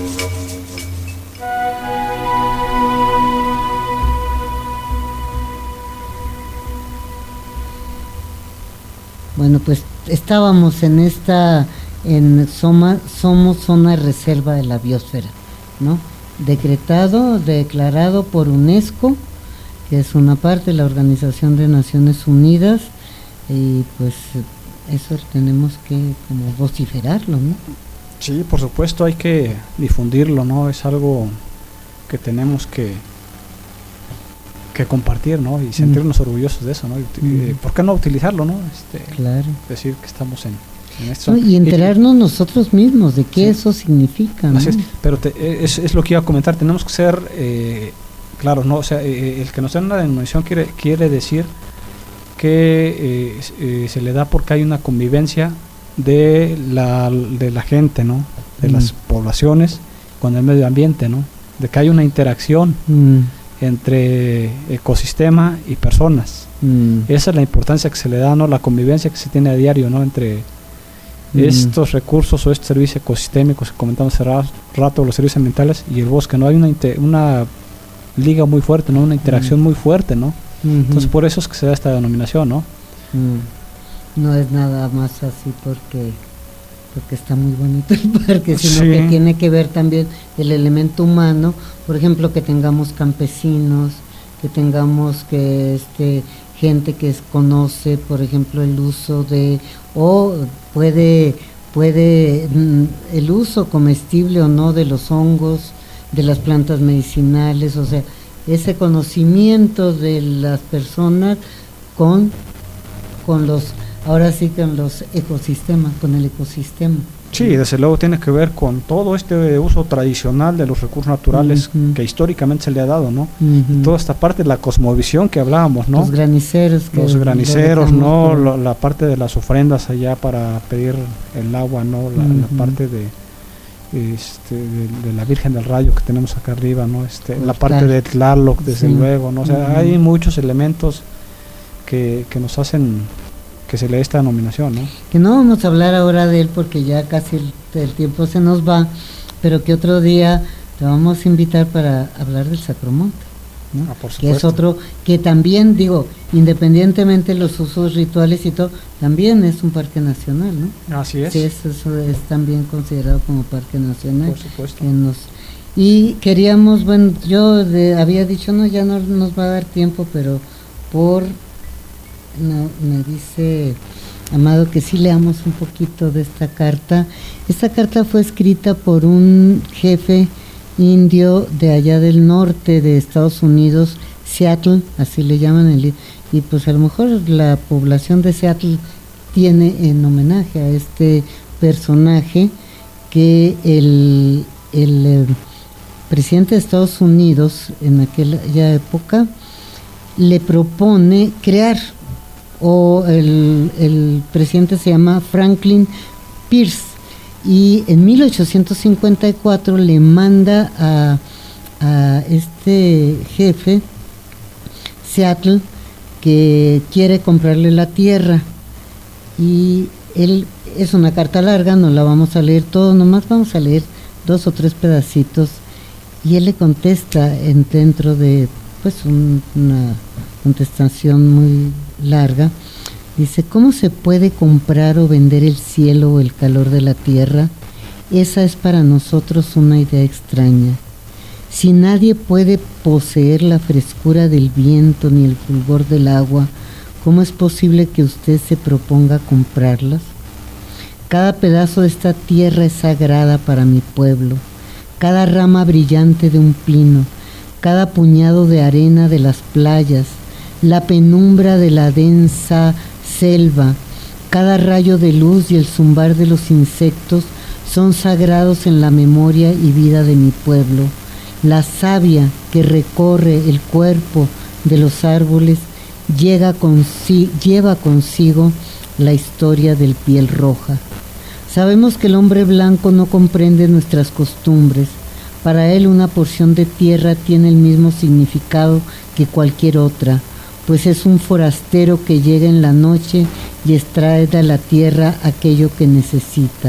Bueno, pues estábamos en esta, en Soma, somos zona reserva de la biosfera, ¿no? Decretado, declarado por UNESCO, que es una parte de la Organización de Naciones Unidas, y pues eso tenemos que como vociferarlo, ¿no? Sí, por supuesto hay que difundirlo, ¿no? Es algo que tenemos que que compartir, ¿no? Y sentirnos mm. orgullosos de eso, ¿no? Y, mm. ¿Por qué no utilizarlo, no? Este, claro. Decir que estamos en, en esto. No, y enterarnos y, nosotros mismos de qué sí. eso significa, ¿no? Así es, pero te, es, es lo que iba a comentar, tenemos que ser eh, claros, ¿no? O sea, eh, el que nos den una denominación quiere, quiere decir que eh, eh, se le da porque hay una convivencia de la, de la gente, ¿no? De mm. las poblaciones con el medio ambiente, ¿no? De que hay una interacción mm. entre ecosistema y personas. Mm. Esa es la importancia que se le da, ¿no? La convivencia que se tiene a diario, ¿no? Entre mm. estos recursos o estos servicios ecosistémicos que comentamos hace rato, los servicios ambientales y el bosque, ¿no? Hay una, una liga muy fuerte, ¿no? Una interacción mm. muy fuerte, ¿no? Mm-hmm. Entonces por eso es que se da esta denominación, ¿no? Mm. No es nada más así porque porque está muy bonito el parque, sino sí. que tiene que ver también el elemento humano, por ejemplo, que tengamos campesinos, que tengamos que este gente que es, conoce, por ejemplo, el uso de, o puede, puede el uso comestible o no de los hongos, de las plantas medicinales, o sea, ese conocimiento de las personas con, con los ahora sí con los ecosistemas, con el ecosistema. Sí, desde luego tiene que ver con todo este uso tradicional de los recursos naturales uh-huh. que históricamente se le ha dado, ¿no? Uh-huh. Toda esta parte de la cosmovisión que hablábamos, ¿no? Los graniceros. Los graniceros, ¿no? La, la parte de las ofrendas allá para pedir el agua, ¿no? La, uh-huh. la parte de, este, de, de la Virgen del Rayo que tenemos acá arriba, ¿no? Este, la parte de Tlaloc, desde sí. luego, ¿no? O sea, uh-huh. hay muchos elementos que, que nos hacen que se le dé esta denominación, ¿no? Que no vamos a hablar ahora de él porque ya casi el, el tiempo se nos va, pero que otro día te vamos a invitar para hablar del Sacromonte, ¿no? Ah, por supuesto. Que es otro, que también, digo, independientemente de los usos rituales y todo, también es un parque nacional, ¿no? Así es. Sí, eso, eso es también considerado como parque nacional. Por supuesto. Que nos, y queríamos, bueno, yo de, había dicho, no, ya no nos va a dar tiempo, pero por... No, me dice Amado que sí leamos un poquito de esta carta. Esta carta fue escrita por un jefe indio de allá del norte de Estados Unidos, Seattle, así le llaman, el, y pues a lo mejor la población de Seattle tiene en homenaje a este personaje que el, el eh, presidente de Estados Unidos en aquella época le propone crear, o el, el presidente se llama Franklin Pierce, y en mil ochocientos cincuenta y cuatro le manda a, a este jefe Seattle que quiere comprarle la tierra, y él, es una carta larga, no la vamos a leer todo, nomás vamos a leer dos o tres pedacitos, y él le contesta en, dentro de pues un, una contestación muy larga. Dice: ¿cómo se puede comprar o vender el cielo o el calor de la tierra? Esa es para nosotros una idea extraña. Si nadie puede poseer la frescura del viento ni el fulgor del agua, ¿cómo es posible que usted se proponga comprarlas? Cada pedazo de esta tierra es sagrada para mi pueblo, cada rama brillante de un pino, cada puñado de arena de las playas, la penumbra de la densa selva, cada rayo de luz y el zumbar de los insectos son sagrados en la memoria y vida de mi pueblo. La savia que recorre el cuerpo de los árboles llega consi- lleva consigo la historia del piel roja. Sabemos que el hombre blanco no comprende nuestras costumbres. Para él una porción de tierra tiene el mismo significado que cualquier otra, pues es un forastero que llega en la noche y extrae de la tierra aquello que necesita.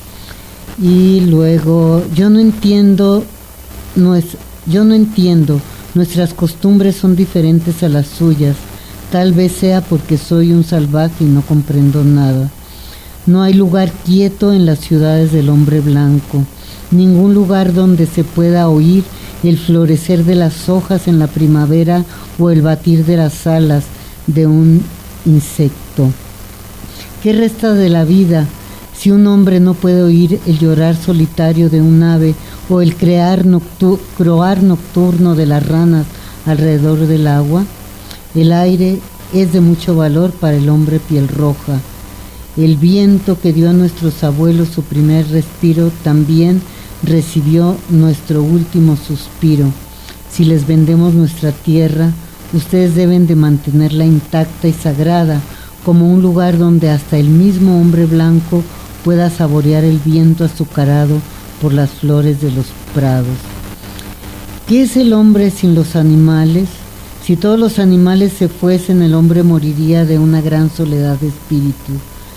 Y luego, yo no entiendo, no es, yo no entiendo, nuestras costumbres son diferentes a las suyas. Tal vez sea porque soy un salvaje y no comprendo nada. No hay lugar quieto en las ciudades del hombre blanco, ningún lugar donde se pueda oír el florecer de las hojas en la primavera o el batir de las alas de un insecto. ¿Qué resta de la vida si un hombre no puede oír el llorar solitario de un ave o el crear noctu- croar nocturno de las ranas alrededor del agua? El aire es de mucho valor para el hombre piel roja. El viento que dio a nuestros abuelos su primer respiro también recibió nuestro último suspiro. Si les vendemos nuestra tierra, ustedes deben de mantenerla intacta y sagrada, como un lugar donde hasta el mismo hombre blanco pueda saborear el viento azucarado por las flores de los prados. ¿Qué es el hombre sin los animales? Si todos los animales se fuesen, el hombre moriría de una gran soledad de espíritu.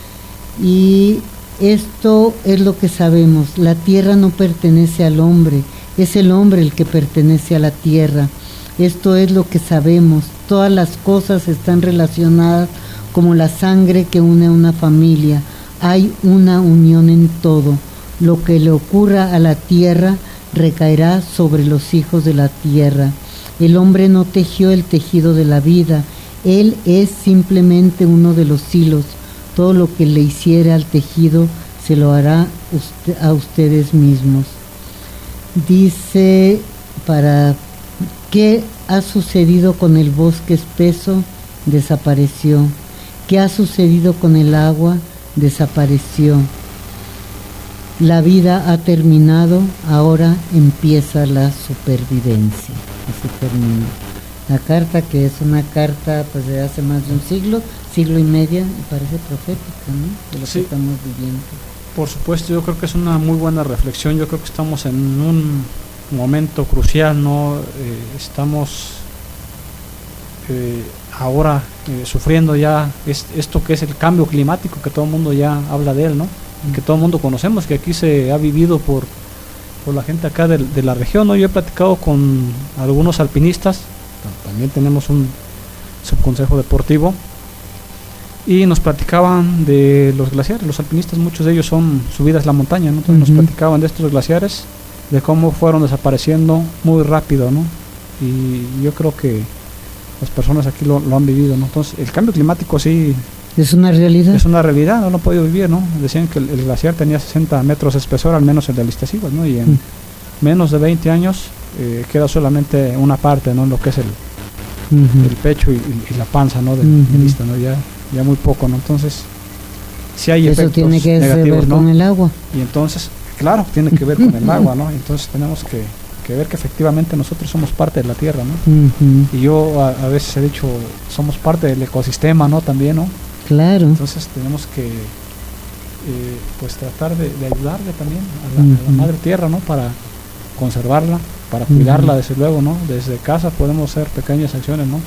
Y esto es lo que sabemos: la tierra no pertenece al hombre, es el hombre el que pertenece a la tierra. Esto es lo que sabemos. Todas las cosas están relacionadas como la sangre que une a una familia. Hay una unión en todo. Lo que le ocurra a la tierra recaerá sobre los hijos de la tierra. El hombre no tejió el tejido de la vida, él es simplemente uno de los hilos. Todo lo que le hiciera al tejido se lo hará usted, a ustedes mismos. Dice, para ¿qué ha sucedido con el bosque espeso? Desapareció. ¿Qué ha sucedido con el agua? Desapareció. La vida ha terminado, ahora empieza la supervivencia. Así termina la carta, que es una carta pues de hace más de un siglo, siglo y medio, me parece profética, ¿no? De lo sí, que estamos viviendo. Por supuesto, yo creo que es una muy buena reflexión. Yo creo que estamos en un momento crucial, ¿no? Eh, estamos eh, ahora eh, sufriendo ya es, esto que es el cambio climático, que todo el mundo ya habla de él, ¿no? Mm. Que todo el mundo conocemos, que aquí se ha vivido por, por la gente acá de, de la región, ¿no? Yo he platicado con algunos alpinistas, también tenemos un subconsejo deportivo, y nos platicaban de los glaciares. Los alpinistas, muchos de ellos son subidas a la montaña, ¿no? Entonces uh-huh. nos platicaban de estos glaciares, de cómo fueron desapareciendo muy rápido, ¿no? Y yo creo que las personas aquí lo, lo han vivido, ¿no? Entonces el cambio climático sí es una realidad. Es una realidad, no lo han podido vivir, ¿no? Decían que el, el glaciar tenía sesenta metros de espesor, al menos el de Iztaccíhuatl, ¿no? Y en uh-huh. menos de veinte años eh, queda solamente una parte, ¿no? Lo que es el, uh-huh. el pecho y, y la panza, ¿no? Del, uh-huh. del Ista, ¿no? Ya ya muy poco, ¿no? Entonces, si hay eso efectos tiene que negativos, ver ¿no? con el agua. Y entonces, claro, tiene que ver con el agua, ¿no? Entonces tenemos que, que ver que efectivamente nosotros somos parte de la tierra, ¿no? Uh-huh. Y yo a, a veces he dicho, somos parte del ecosistema, ¿no? También, ¿no? Claro. Entonces tenemos que, eh, pues tratar de, de ayudarle también a la, uh-huh. a la madre tierra, ¿no? Para conservarla, para cuidarla, uh-huh. desde luego, ¿no? Desde casa podemos hacer pequeñas acciones, ¿no?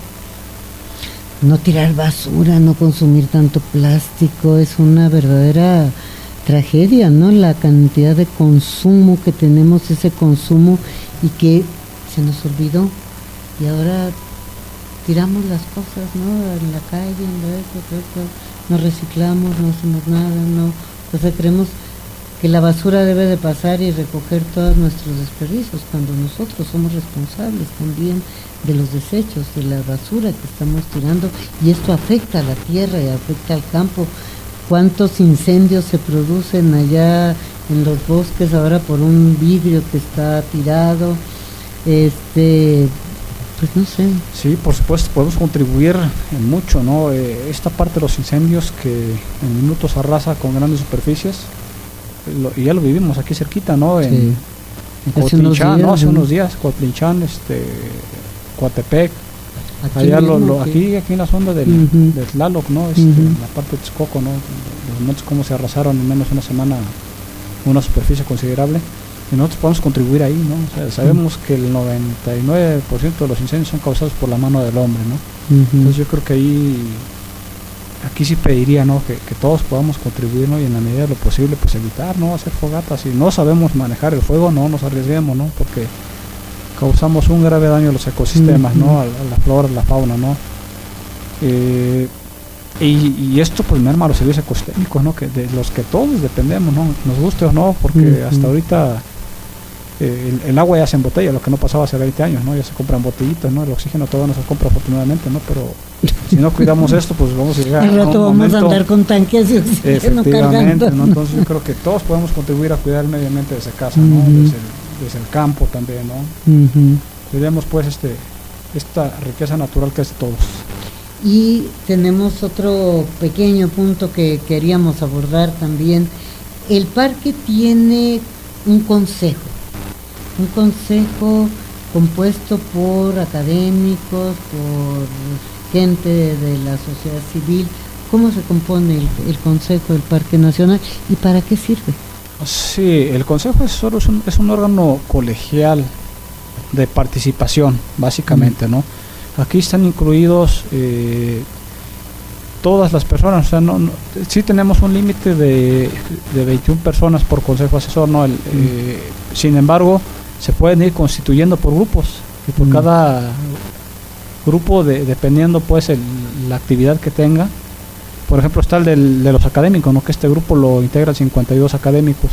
No tirar basura, no consumir tanto plástico, es una verdadera tragedia, ¿no? La cantidad de consumo que tenemos, ese consumo, y que se nos olvidó. Y ahora tiramos las cosas, ¿no? En la calle, en la esto, esto, no reciclamos, no hacemos nada, no. Entonces creemos que la basura debe de pasar y recoger todos nuestros desperdicios, cuando nosotros somos responsables también de los desechos, de la basura que estamos tirando, y esto afecta a la tierra y afecta al campo. ¿Cuántos incendios se producen allá en los bosques ahora por un vidrio que está tirado? Este, pues no sé. Sí, por supuesto, podemos contribuir en mucho, ¿no? Eh, esta parte de los incendios que en minutos arrasa con grandes superficies, lo, y ya lo vivimos aquí cerquita, ¿no? En, sí. en Coatlinchán, ¿no? Hace unos días, Coatlinchán, este, Coatepec, Aquí Allá mismo, lo, lo, sí. aquí, aquí en la zona del, Uh-huh. del Tlaloc, ¿no? Este, Uh-huh. en la parte de Texcoco, ¿no? Los montes como se arrasaron en menos de una semana, una superficie considerable. Y nosotros podemos contribuir ahí, ¿no? O sea, sabemos uh-huh. que el noventa y nueve por ciento de los incendios son causados por la mano del hombre, ¿no? Uh-huh. Entonces yo creo que ahí, aquí sí pediría, ¿no? Que, que todos podamos contribuir, ¿no? Y en la medida de lo posible, pues evitar, ¿no? Hacer fogatas. Si no sabemos manejar el fuego, no nos arriesguemos, ¿no? Porque causamos un grave daño a los ecosistemas, uh-huh. ¿no? A, a la flora, a la fauna, ¿no? Eh, y, y esto pues merma los servicios ecosistémicos, ¿no? Que de los que todos dependemos, ¿no? Nos guste o no, porque uh-huh. hasta ahorita eh, el, el agua ya se embotella, lo que no pasaba hace veinte años, ¿no? Ya se compran botellitas, ¿no? El oxígeno todavía no se compra afortunadamente, ¿no? Pero si no cuidamos esto, pues vamos a llegar al rato a un vamos momento, a andar con tanques de oxígeno cargando, ¿no? Entonces yo creo que todos podemos contribuir a cuidar el medio ambiente desde casa, ¿no? Uh-huh. Desde, el, desde el campo también, ¿no? Uh-huh. Cuidemos pues este esta riqueza natural que es de todos. Y tenemos otro pequeño punto que queríamos abordar también. El parque tiene un consejo, un consejo compuesto por académicos, por gente de la sociedad civil. ¿Cómo se compone el, el Consejo del Parque Nacional y para qué sirve? Sí, el Consejo es, solo es, un, es un órgano colegial de participación, básicamente, ¿no? Aquí están incluidos eh, todas las personas, o sea, no, no, sí tenemos un límite de, de veintiuna personas por consejo asesor, ¿no? El, eh, sin embargo, se pueden ir constituyendo por grupos, y por mm. cada grupo, de, dependiendo pues el, la actividad que tenga. Por ejemplo, está el del, de los académicos, ¿no? Que este grupo lo integra cincuenta y dos académicos,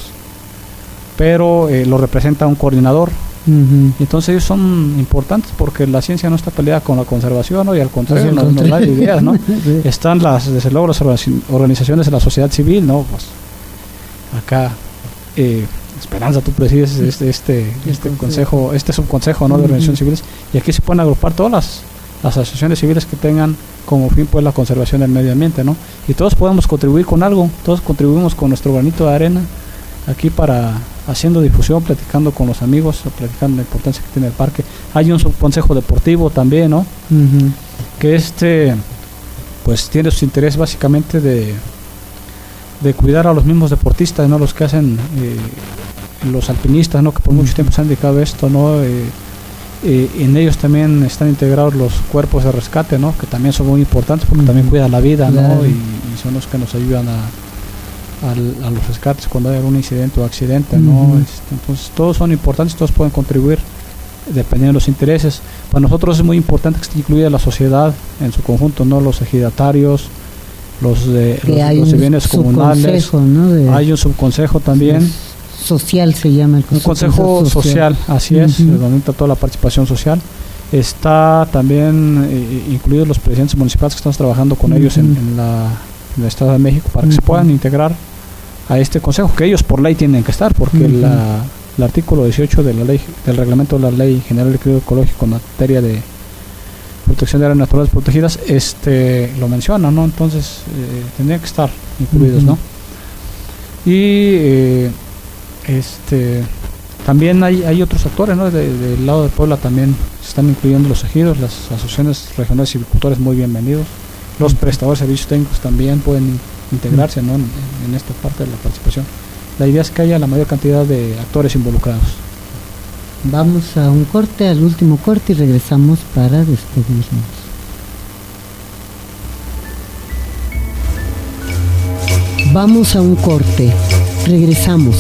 pero eh, lo representa un coordinador. Uh-huh. Entonces ellos son importantes porque la ciencia no está peleada con la conservación, ¿no? Y al contrario, sí, nos, nos da ideas, ¿no? Sí. Están las, desde luego, las organizaciones de la sociedad civil, ¿no? Pues acá eh, Esperanza, tú presides este este este consejo, este subconsejo, ¿no? De organizaciones uh-huh. civiles, y aquí se pueden agrupar todas las, las asociaciones civiles que tengan como fin pues la conservación del medio ambiente, ¿no? Y todos podemos contribuir con algo, todos contribuimos con nuestro granito de arena aquí para haciendo difusión, platicando con los amigos, platicando la importancia que tiene el parque. Hay un subconsejo deportivo también, ¿no? Uh-huh. Que este pues tiene su interés básicamente de de cuidar a los mismos deportistas, ¿no? Los que hacen eh, los alpinistas, ¿no? Que por uh-huh. mucho tiempo se han dedicado a esto, ¿no? Eh, eh, en ellos también están integrados los cuerpos de rescate, ¿no? Que también son muy importantes porque uh-huh. también cuidan la vida, claro. ¿no? Y, y son los que nos ayudan a Al, a los rescates cuando hay algún incidente o accidente, ¿no? Uh-huh. Este, entonces todos son importantes, todos pueden contribuir dependiendo de los intereses. Para nosotros es muy importante que esté incluida la sociedad en su conjunto, ¿no? Los ejidatarios, los de los, los de bienes comunales, ¿no? De hay un subconsejo también social, se llama el un consejo social, social así uh-huh. es, donde entra toda la participación social. Está también eh, incluidos los presidentes municipales que estamos trabajando con uh-huh. ellos en, en la en el Estado de México para que uh-huh. se puedan integrar a este consejo, que ellos por ley tienen que estar, porque uh-huh. la, el artículo dieciocho de la ley, del reglamento de la Ley General de Equilibrio Ecológico en materia de protección de áreas naturales protegidas, este lo menciona, ¿no? Entonces eh, tendrían que estar incluidos, uh-huh. ¿no? Y eh, este también hay, hay otros actores, ¿no? De, del lado de Puebla también se están incluyendo los ejidos, las asociaciones regionales de silvicultores muy bienvenidos. Los prestadores de servicios técnicos también pueden integrarse, ¿no? en, en esta parte de la participación. La idea es que haya la mayor cantidad de actores involucrados. Vamos a un corte, al último corte, y regresamos para despedirnos. Vamos a un corte, regresamos.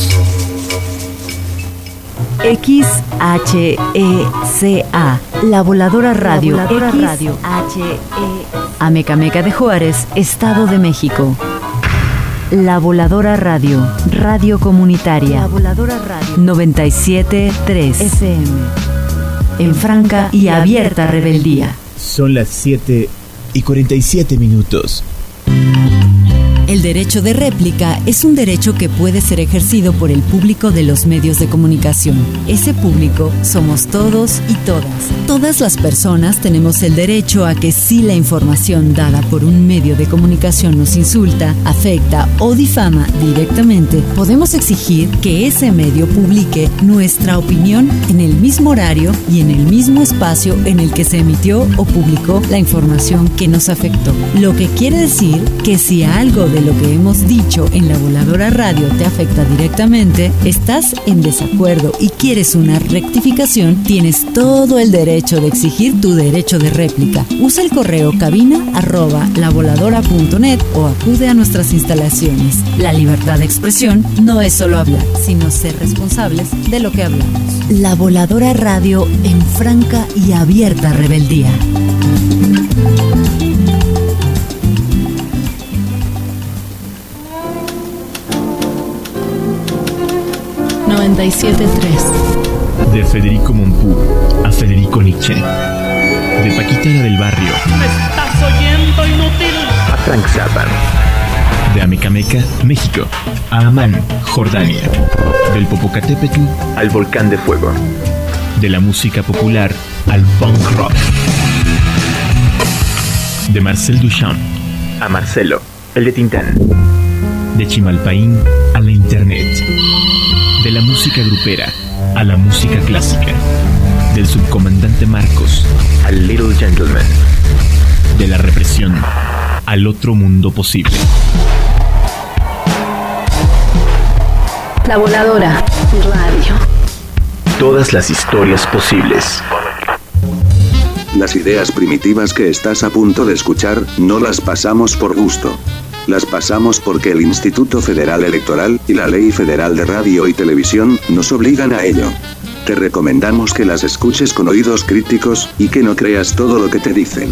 X H E C A, La Voladora Radio. La Voladora Radio. X H E Amecameca de Juárez, Estado de México. La Voladora Radio, radio comunitaria. La Voladora Radio. noventa y siete punto tres F M. En franca y abierta rebeldía. Son las siete y cuarenta y siete minutos. El derecho de réplica es un derecho que puede ser ejercido por el público de los medios de comunicación. Ese público somos todos y todas. Todas las personas tenemos el derecho a que si la información dada por un medio de comunicación nos insulta, afecta o difama directamente, podemos exigir que ese medio publique nuestra opinión en el mismo horario y en el mismo espacio en el que se emitió o publicó la información que nos afectó. Lo que quiere decir que si algo de lo que hemos dicho en La Voladora Radio te afecta directamente, estás en desacuerdo y quieres una rectificación, tienes todo el derecho de exigir tu derecho de réplica. Usa el correo cabina arroba lavoladora punto net o acude a nuestras instalaciones. La libertad de expresión no es solo hablar, sino ser responsables de lo que hablamos. La Voladora Radio en franca y abierta rebeldía. noventa y siete punto tres. De Federico Mompou a Federico Nietzsche. De Paquita la del Barrio. ¿Me estás oyendo, inútil? A Frank Zappa. De Amecameca, México, a Amán, Jordania. Del Popocatépetl al Volcán de Fuego. De la música popular al punk rock. De Marcel Duchamp a Marcelo, el de Tintán. De Chimalpaín a la internet. De la música grupera a la música clásica. Del subcomandante Marcos al Little Gentleman. De la represión al otro mundo posible. La Voladora Radio. Todas las historias posibles. Las ideas primitivas que estás a punto de escuchar, no las pasamos por gusto. Las pasamos porque el Instituto Federal Electoral y la Ley Federal de Radio y Televisión nos obligan a ello. Te recomendamos que las escuches con oídos críticos y que no creas todo lo que te dicen.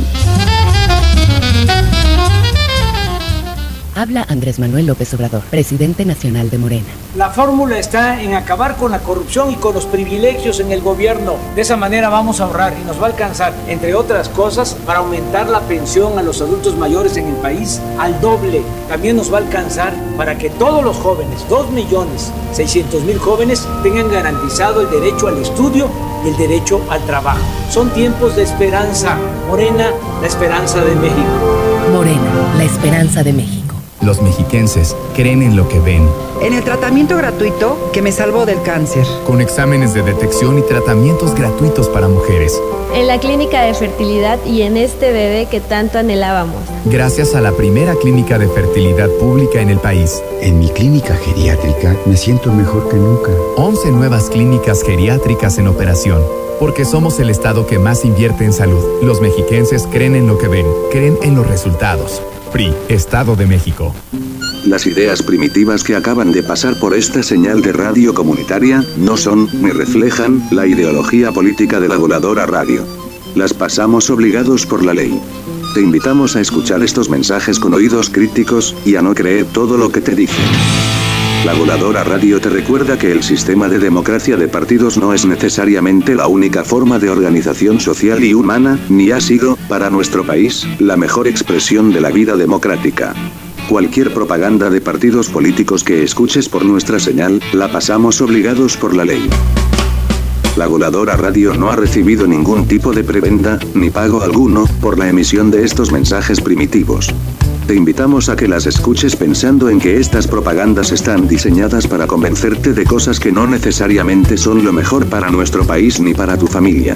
Habla Andrés Manuel López Obrador, presidente nacional de Morena. La fórmula está en acabar con la corrupción y con los privilegios en el gobierno. De esa manera vamos a ahorrar y nos va a alcanzar, entre otras cosas, para aumentar la pensión a los adultos mayores en el país al doble. También nos va a alcanzar para que todos los jóvenes, dos millones seiscientos mil jóvenes, tengan garantizado el derecho al estudio y el derecho al trabajo. Son tiempos de esperanza. Morena, la esperanza de México. Morena, la esperanza de México. Los mexiquenses creen en lo que ven. En el tratamiento gratuito que me salvó del cáncer. Con exámenes de detección y tratamientos gratuitos para mujeres. En la clínica de fertilidad y en este bebé que tanto anhelábamos. Gracias a la primera clínica de fertilidad pública en el país. En mi clínica geriátrica me siento mejor que nunca. once nuevas clínicas geriátricas en operación. Porque somos el estado que más invierte en salud. Los mexiquenses creen en lo que ven, creen en los resultados. P R I, Estado de México. Las ideas primitivas que acaban de pasar por esta señal de radio comunitaria no son, ni reflejan, la ideología política de La Voladora Radio. Las pasamos obligados por la ley. Te invitamos a escuchar estos mensajes con oídos críticos y a no creer todo lo que te dicen. La Voladora Radio te recuerda que el sistema de democracia de partidos no es necesariamente la única forma de organización social y humana, ni ha sido, para nuestro país, la mejor expresión de la vida democrática. Cualquier propaganda de partidos políticos que escuches por nuestra señal, la pasamos obligados por la ley. La Voladora Radio no ha recibido ningún tipo de prebenda, ni pago alguno, por la emisión de estos mensajes primitivos. Te invitamos a que las escuches pensando en que estas propagandas están diseñadas para convencerte de cosas que no necesariamente son lo mejor para nuestro país ni para tu familia.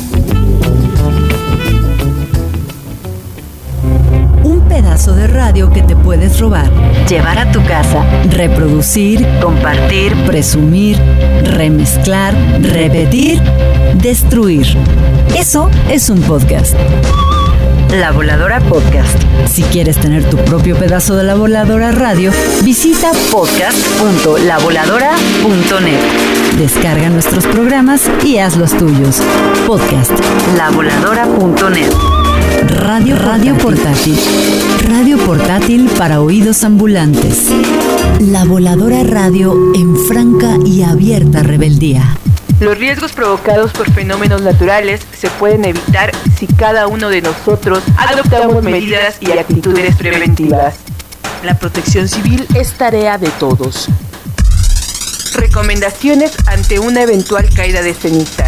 Un pedazo de radio que te puedes robar, llevar a tu casa, reproducir, compartir, presumir, remezclar, repetir, destruir. Eso es un podcast. La Voladora Podcast. Si quieres tener tu propio pedazo de La Voladora Radio, visita podcast punto la voladora punto net. Descarga nuestros programas y haz los tuyos. Podcast la voladora punto net. Radio Radio Portátil. Radio portátil para oídos ambulantes. La Voladora Radio en franca y abierta rebeldía. Los riesgos provocados por fenómenos naturales se pueden evitar si cada uno de nosotros adoptamos medidas y actitudes preventivas. La protección civil es tarea de todos. Recomendaciones ante una eventual caída de ceniza.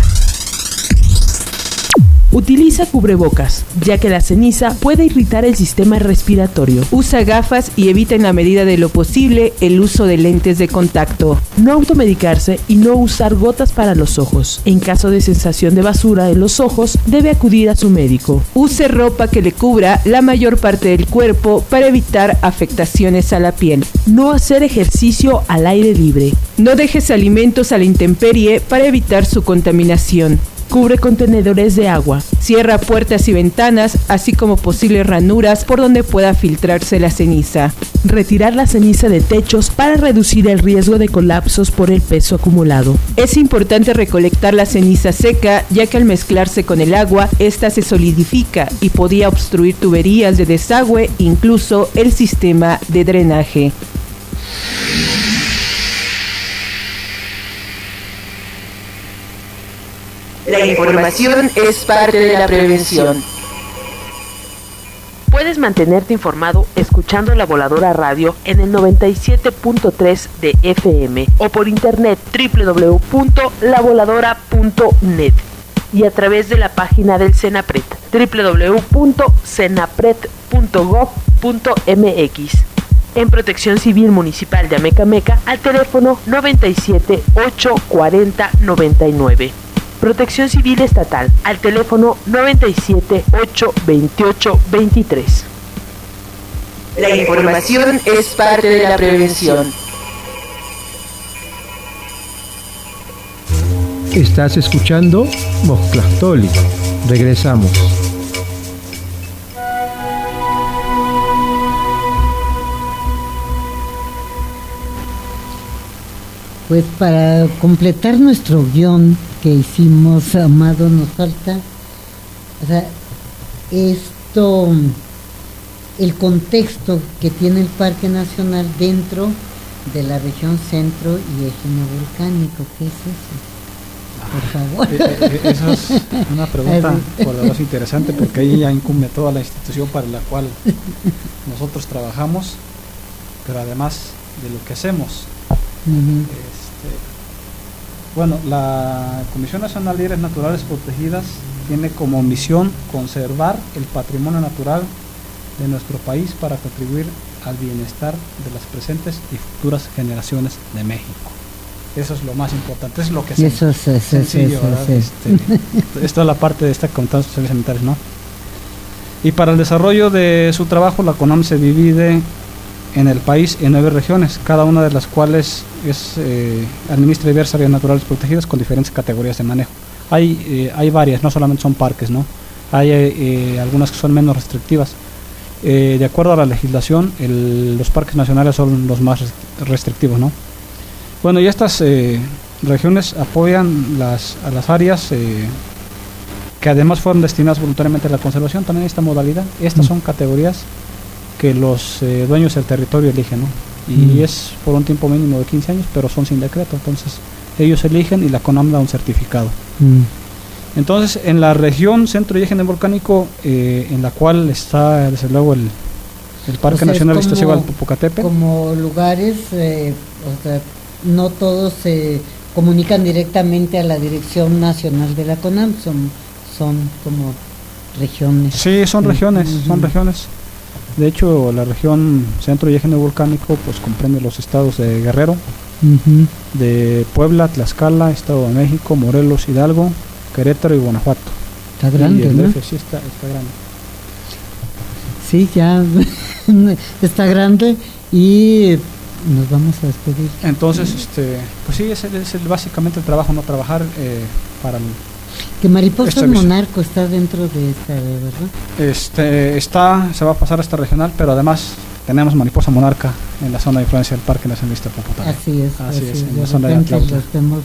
Utiliza cubrebocas, ya que la ceniza puede irritar el sistema respiratorio. Usa gafas y evita en la medida de lo posible el uso de lentes de contacto. No automedicarse y no usar gotas para los ojos. En caso de sensación de basura en los ojos, debe acudir a su médico. Use ropa que le cubra la mayor parte del cuerpo para evitar afectaciones a la piel. No hacer ejercicio al aire libre. No dejes alimentos a la intemperie para evitar su contaminación. Cubre contenedores de agua. Cierra puertas y ventanas, así como posibles ranuras por donde pueda filtrarse la ceniza. Retirar la ceniza de techos para reducir el riesgo de colapsos por el peso acumulado. Es importante recolectar la ceniza seca, ya que al mezclarse con el agua, esta se solidifica y podía obstruir tuberías de desagüe, incluso el sistema de drenaje. La información es parte de la prevención. Puedes mantenerte informado escuchando La Voladora Radio en el noventa y siete punto tres de F M o por internet doble u doble u doble u punto la voladora punto net y a través de la página del Senapred doble u doble u doble u punto senapred punto gob punto m x. En Protección Civil Municipal de Amecameca al teléfono noventa y siete, ocho cuarenta, noventa y nueve. Protección Civil Estatal al teléfono noventa y siete, ocho veintiocho, veintitrés. La información es parte de la prevención. Estás escuchando Mosclastoli. Regresamos. Pues para completar nuestro guión que hicimos, Amado, nos falta, o sea, esto, el contexto que tiene el Parque Nacional dentro de la región centro y eje volcánico. ¿Qué es eso? Por favor. Eh, eh, esa es una pregunta por lo menos interesante, porque ahí ya incumbe toda la institución para la cual nosotros trabajamos, pero además de lo que hacemos. Uh-huh. Este, bueno, la Comisión Nacional de Áreas Naturales Protegidas tiene como misión conservar el patrimonio natural de nuestro país para contribuir al bienestar de las presentes y futuras generaciones de México. Eso es lo más importante, es lo que es eso, es, es, sencillo, es, es, este, esto es la parte de esta contando servicios sanitarios, ¿no? Y para el desarrollo de su trabajo, la CONAM se divide en el país en nueve regiones, cada una de las cuales es eh, administra diversas áreas naturales protegidas con diferentes categorías de manejo. Hay eh, hay varias, no solamente son parques, ¿no? Hay eh, algunas que son menos restrictivas. Eh, de acuerdo a la legislación, el, los parques nacionales son los más restrictivos, ¿no? Bueno, y estas eh, regiones apoyan las, a las áreas eh, que además fueron destinadas voluntariamente a la conservación, también esta modalidad. Estas son categorías que los eh, dueños del territorio eligen, ¿no? Y mm. es por un tiempo mínimo de quince años, pero son sin decreto, entonces ellos eligen y la CONAM da un certificado. Mm. Entonces, en la región centro y eje volcánico, eh, en la cual está desde luego el, el Parque o sea, Nacional Iztaccíhuatl Popocatépetl. Como lugares, eh, o sea, no todos se comunican directamente a la Dirección Nacional de la CONAM, son, son como regiones. Sí, son regiones, uh-huh. son regiones. De hecho, la región centro y eje volcánico pues comprende los estados de Guerrero, uh-huh. de Puebla, Tlaxcala, Estado de México, Morelos, Hidalgo, Querétaro y Guanajuato. Está grande, y el ¿no? D F sí está, está grande. Sí, ya está grande y nos vamos a despedir. Entonces, este, pues sí, es, el, es el, básicamente el trabajo, no trabajar eh, para el... Que Mariposa Monarco está dentro de esta, ¿verdad? Este, está, se va a pasar a esta regional, pero además tenemos Mariposa Monarca en la zona de influencia del Parque Nacional de Popocatépetl. Así es, así, así es, en de la zona de Atlautla.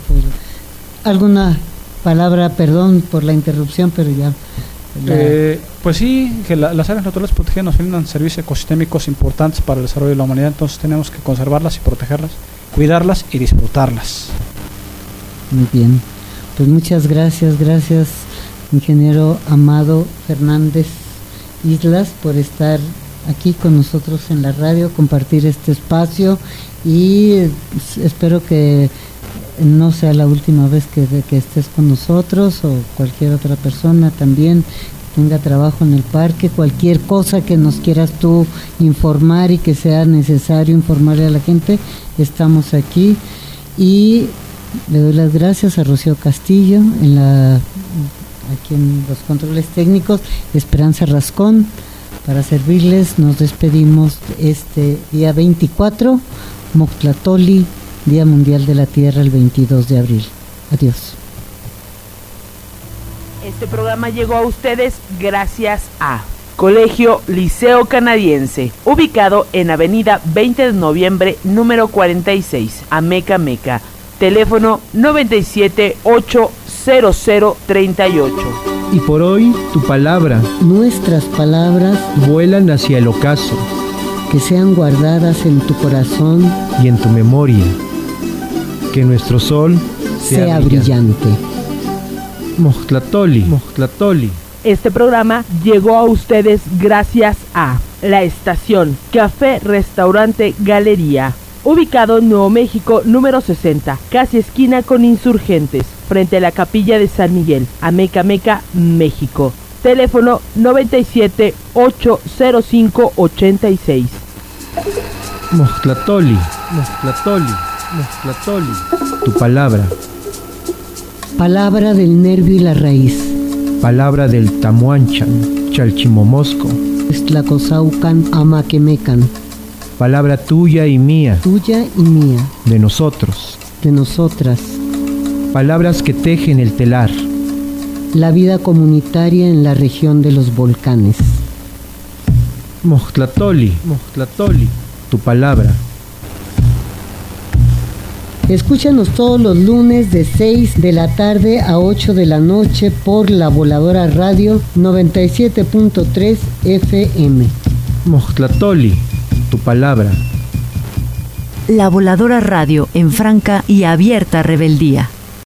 ¿Alguna palabra, perdón por la interrupción, pero ya... Eh, pues sí, que la, las áreas naturales protegidas nos brindan servicios ecosistémicos importantes para el desarrollo de la humanidad, entonces tenemos que conservarlas y protegerlas, cuidarlas y disfrutarlas. Muy bien, pues muchas gracias, gracias ingeniero Amado Fernández Islas por estar aquí con nosotros en la radio, compartir este espacio y espero que no sea la última vez que, que estés con nosotros o cualquier otra persona también tenga trabajo en el parque, cualquier cosa que nos quieras tú informar y que sea necesario informarle a la gente, estamos aquí. Y le doy las gracias a Rocío Castillo en la aquí en los controles técnicos, Esperanza Rascón, para servirles. Nos despedimos este día veinticuatro, Moctlatoli, Día Mundial de la Tierra, el veintidós de abril. Adiós. Este programa llegó a ustedes gracias a Colegio Liceo Canadiense, ubicado en Avenida veinte de noviembre, número cuarenta y seis, Ameca Meca. Teléfono noventa y siete, ocho cero cero, treinta y ocho. Y por hoy, tu palabra. Nuestras palabras vuelan hacia el ocaso. Que sean guardadas en tu corazón y en tu memoria. Que nuestro sol sea, sea brillante. brillante. Moctlatoli, Moctlatoli. Este programa llegó a ustedes gracias a La Estación, Café Restaurante Galería, ubicado en Nuevo México número sesenta, casi esquina con Insurgentes, frente a la Capilla de San Miguel, Ameca Meca, México. Teléfono noventa y siete, ocho cero cinco, ochenta y seis. Moctlatoli, Moctlatoli, Moctlatoli. Tu palabra. Palabra del nervio y la raíz. Palabra del Tamuanchan, Chalchimomosco. Estlacosaucan, Amaquemecan. Palabra tuya y mía. Tuya y mía. De nosotros. De nosotras. Palabras que tejen el telar. La vida comunitaria en la región de los volcanes. Moctlatoli, Moctlatoli. Tu palabra. Escúchanos todos los lunes de seis de la tarde a ocho de la noche por La Voladora Radio noventa y siete punto tres F M. Moctlatoli, tu palabra. La Voladora Radio en franca y abierta rebeldía.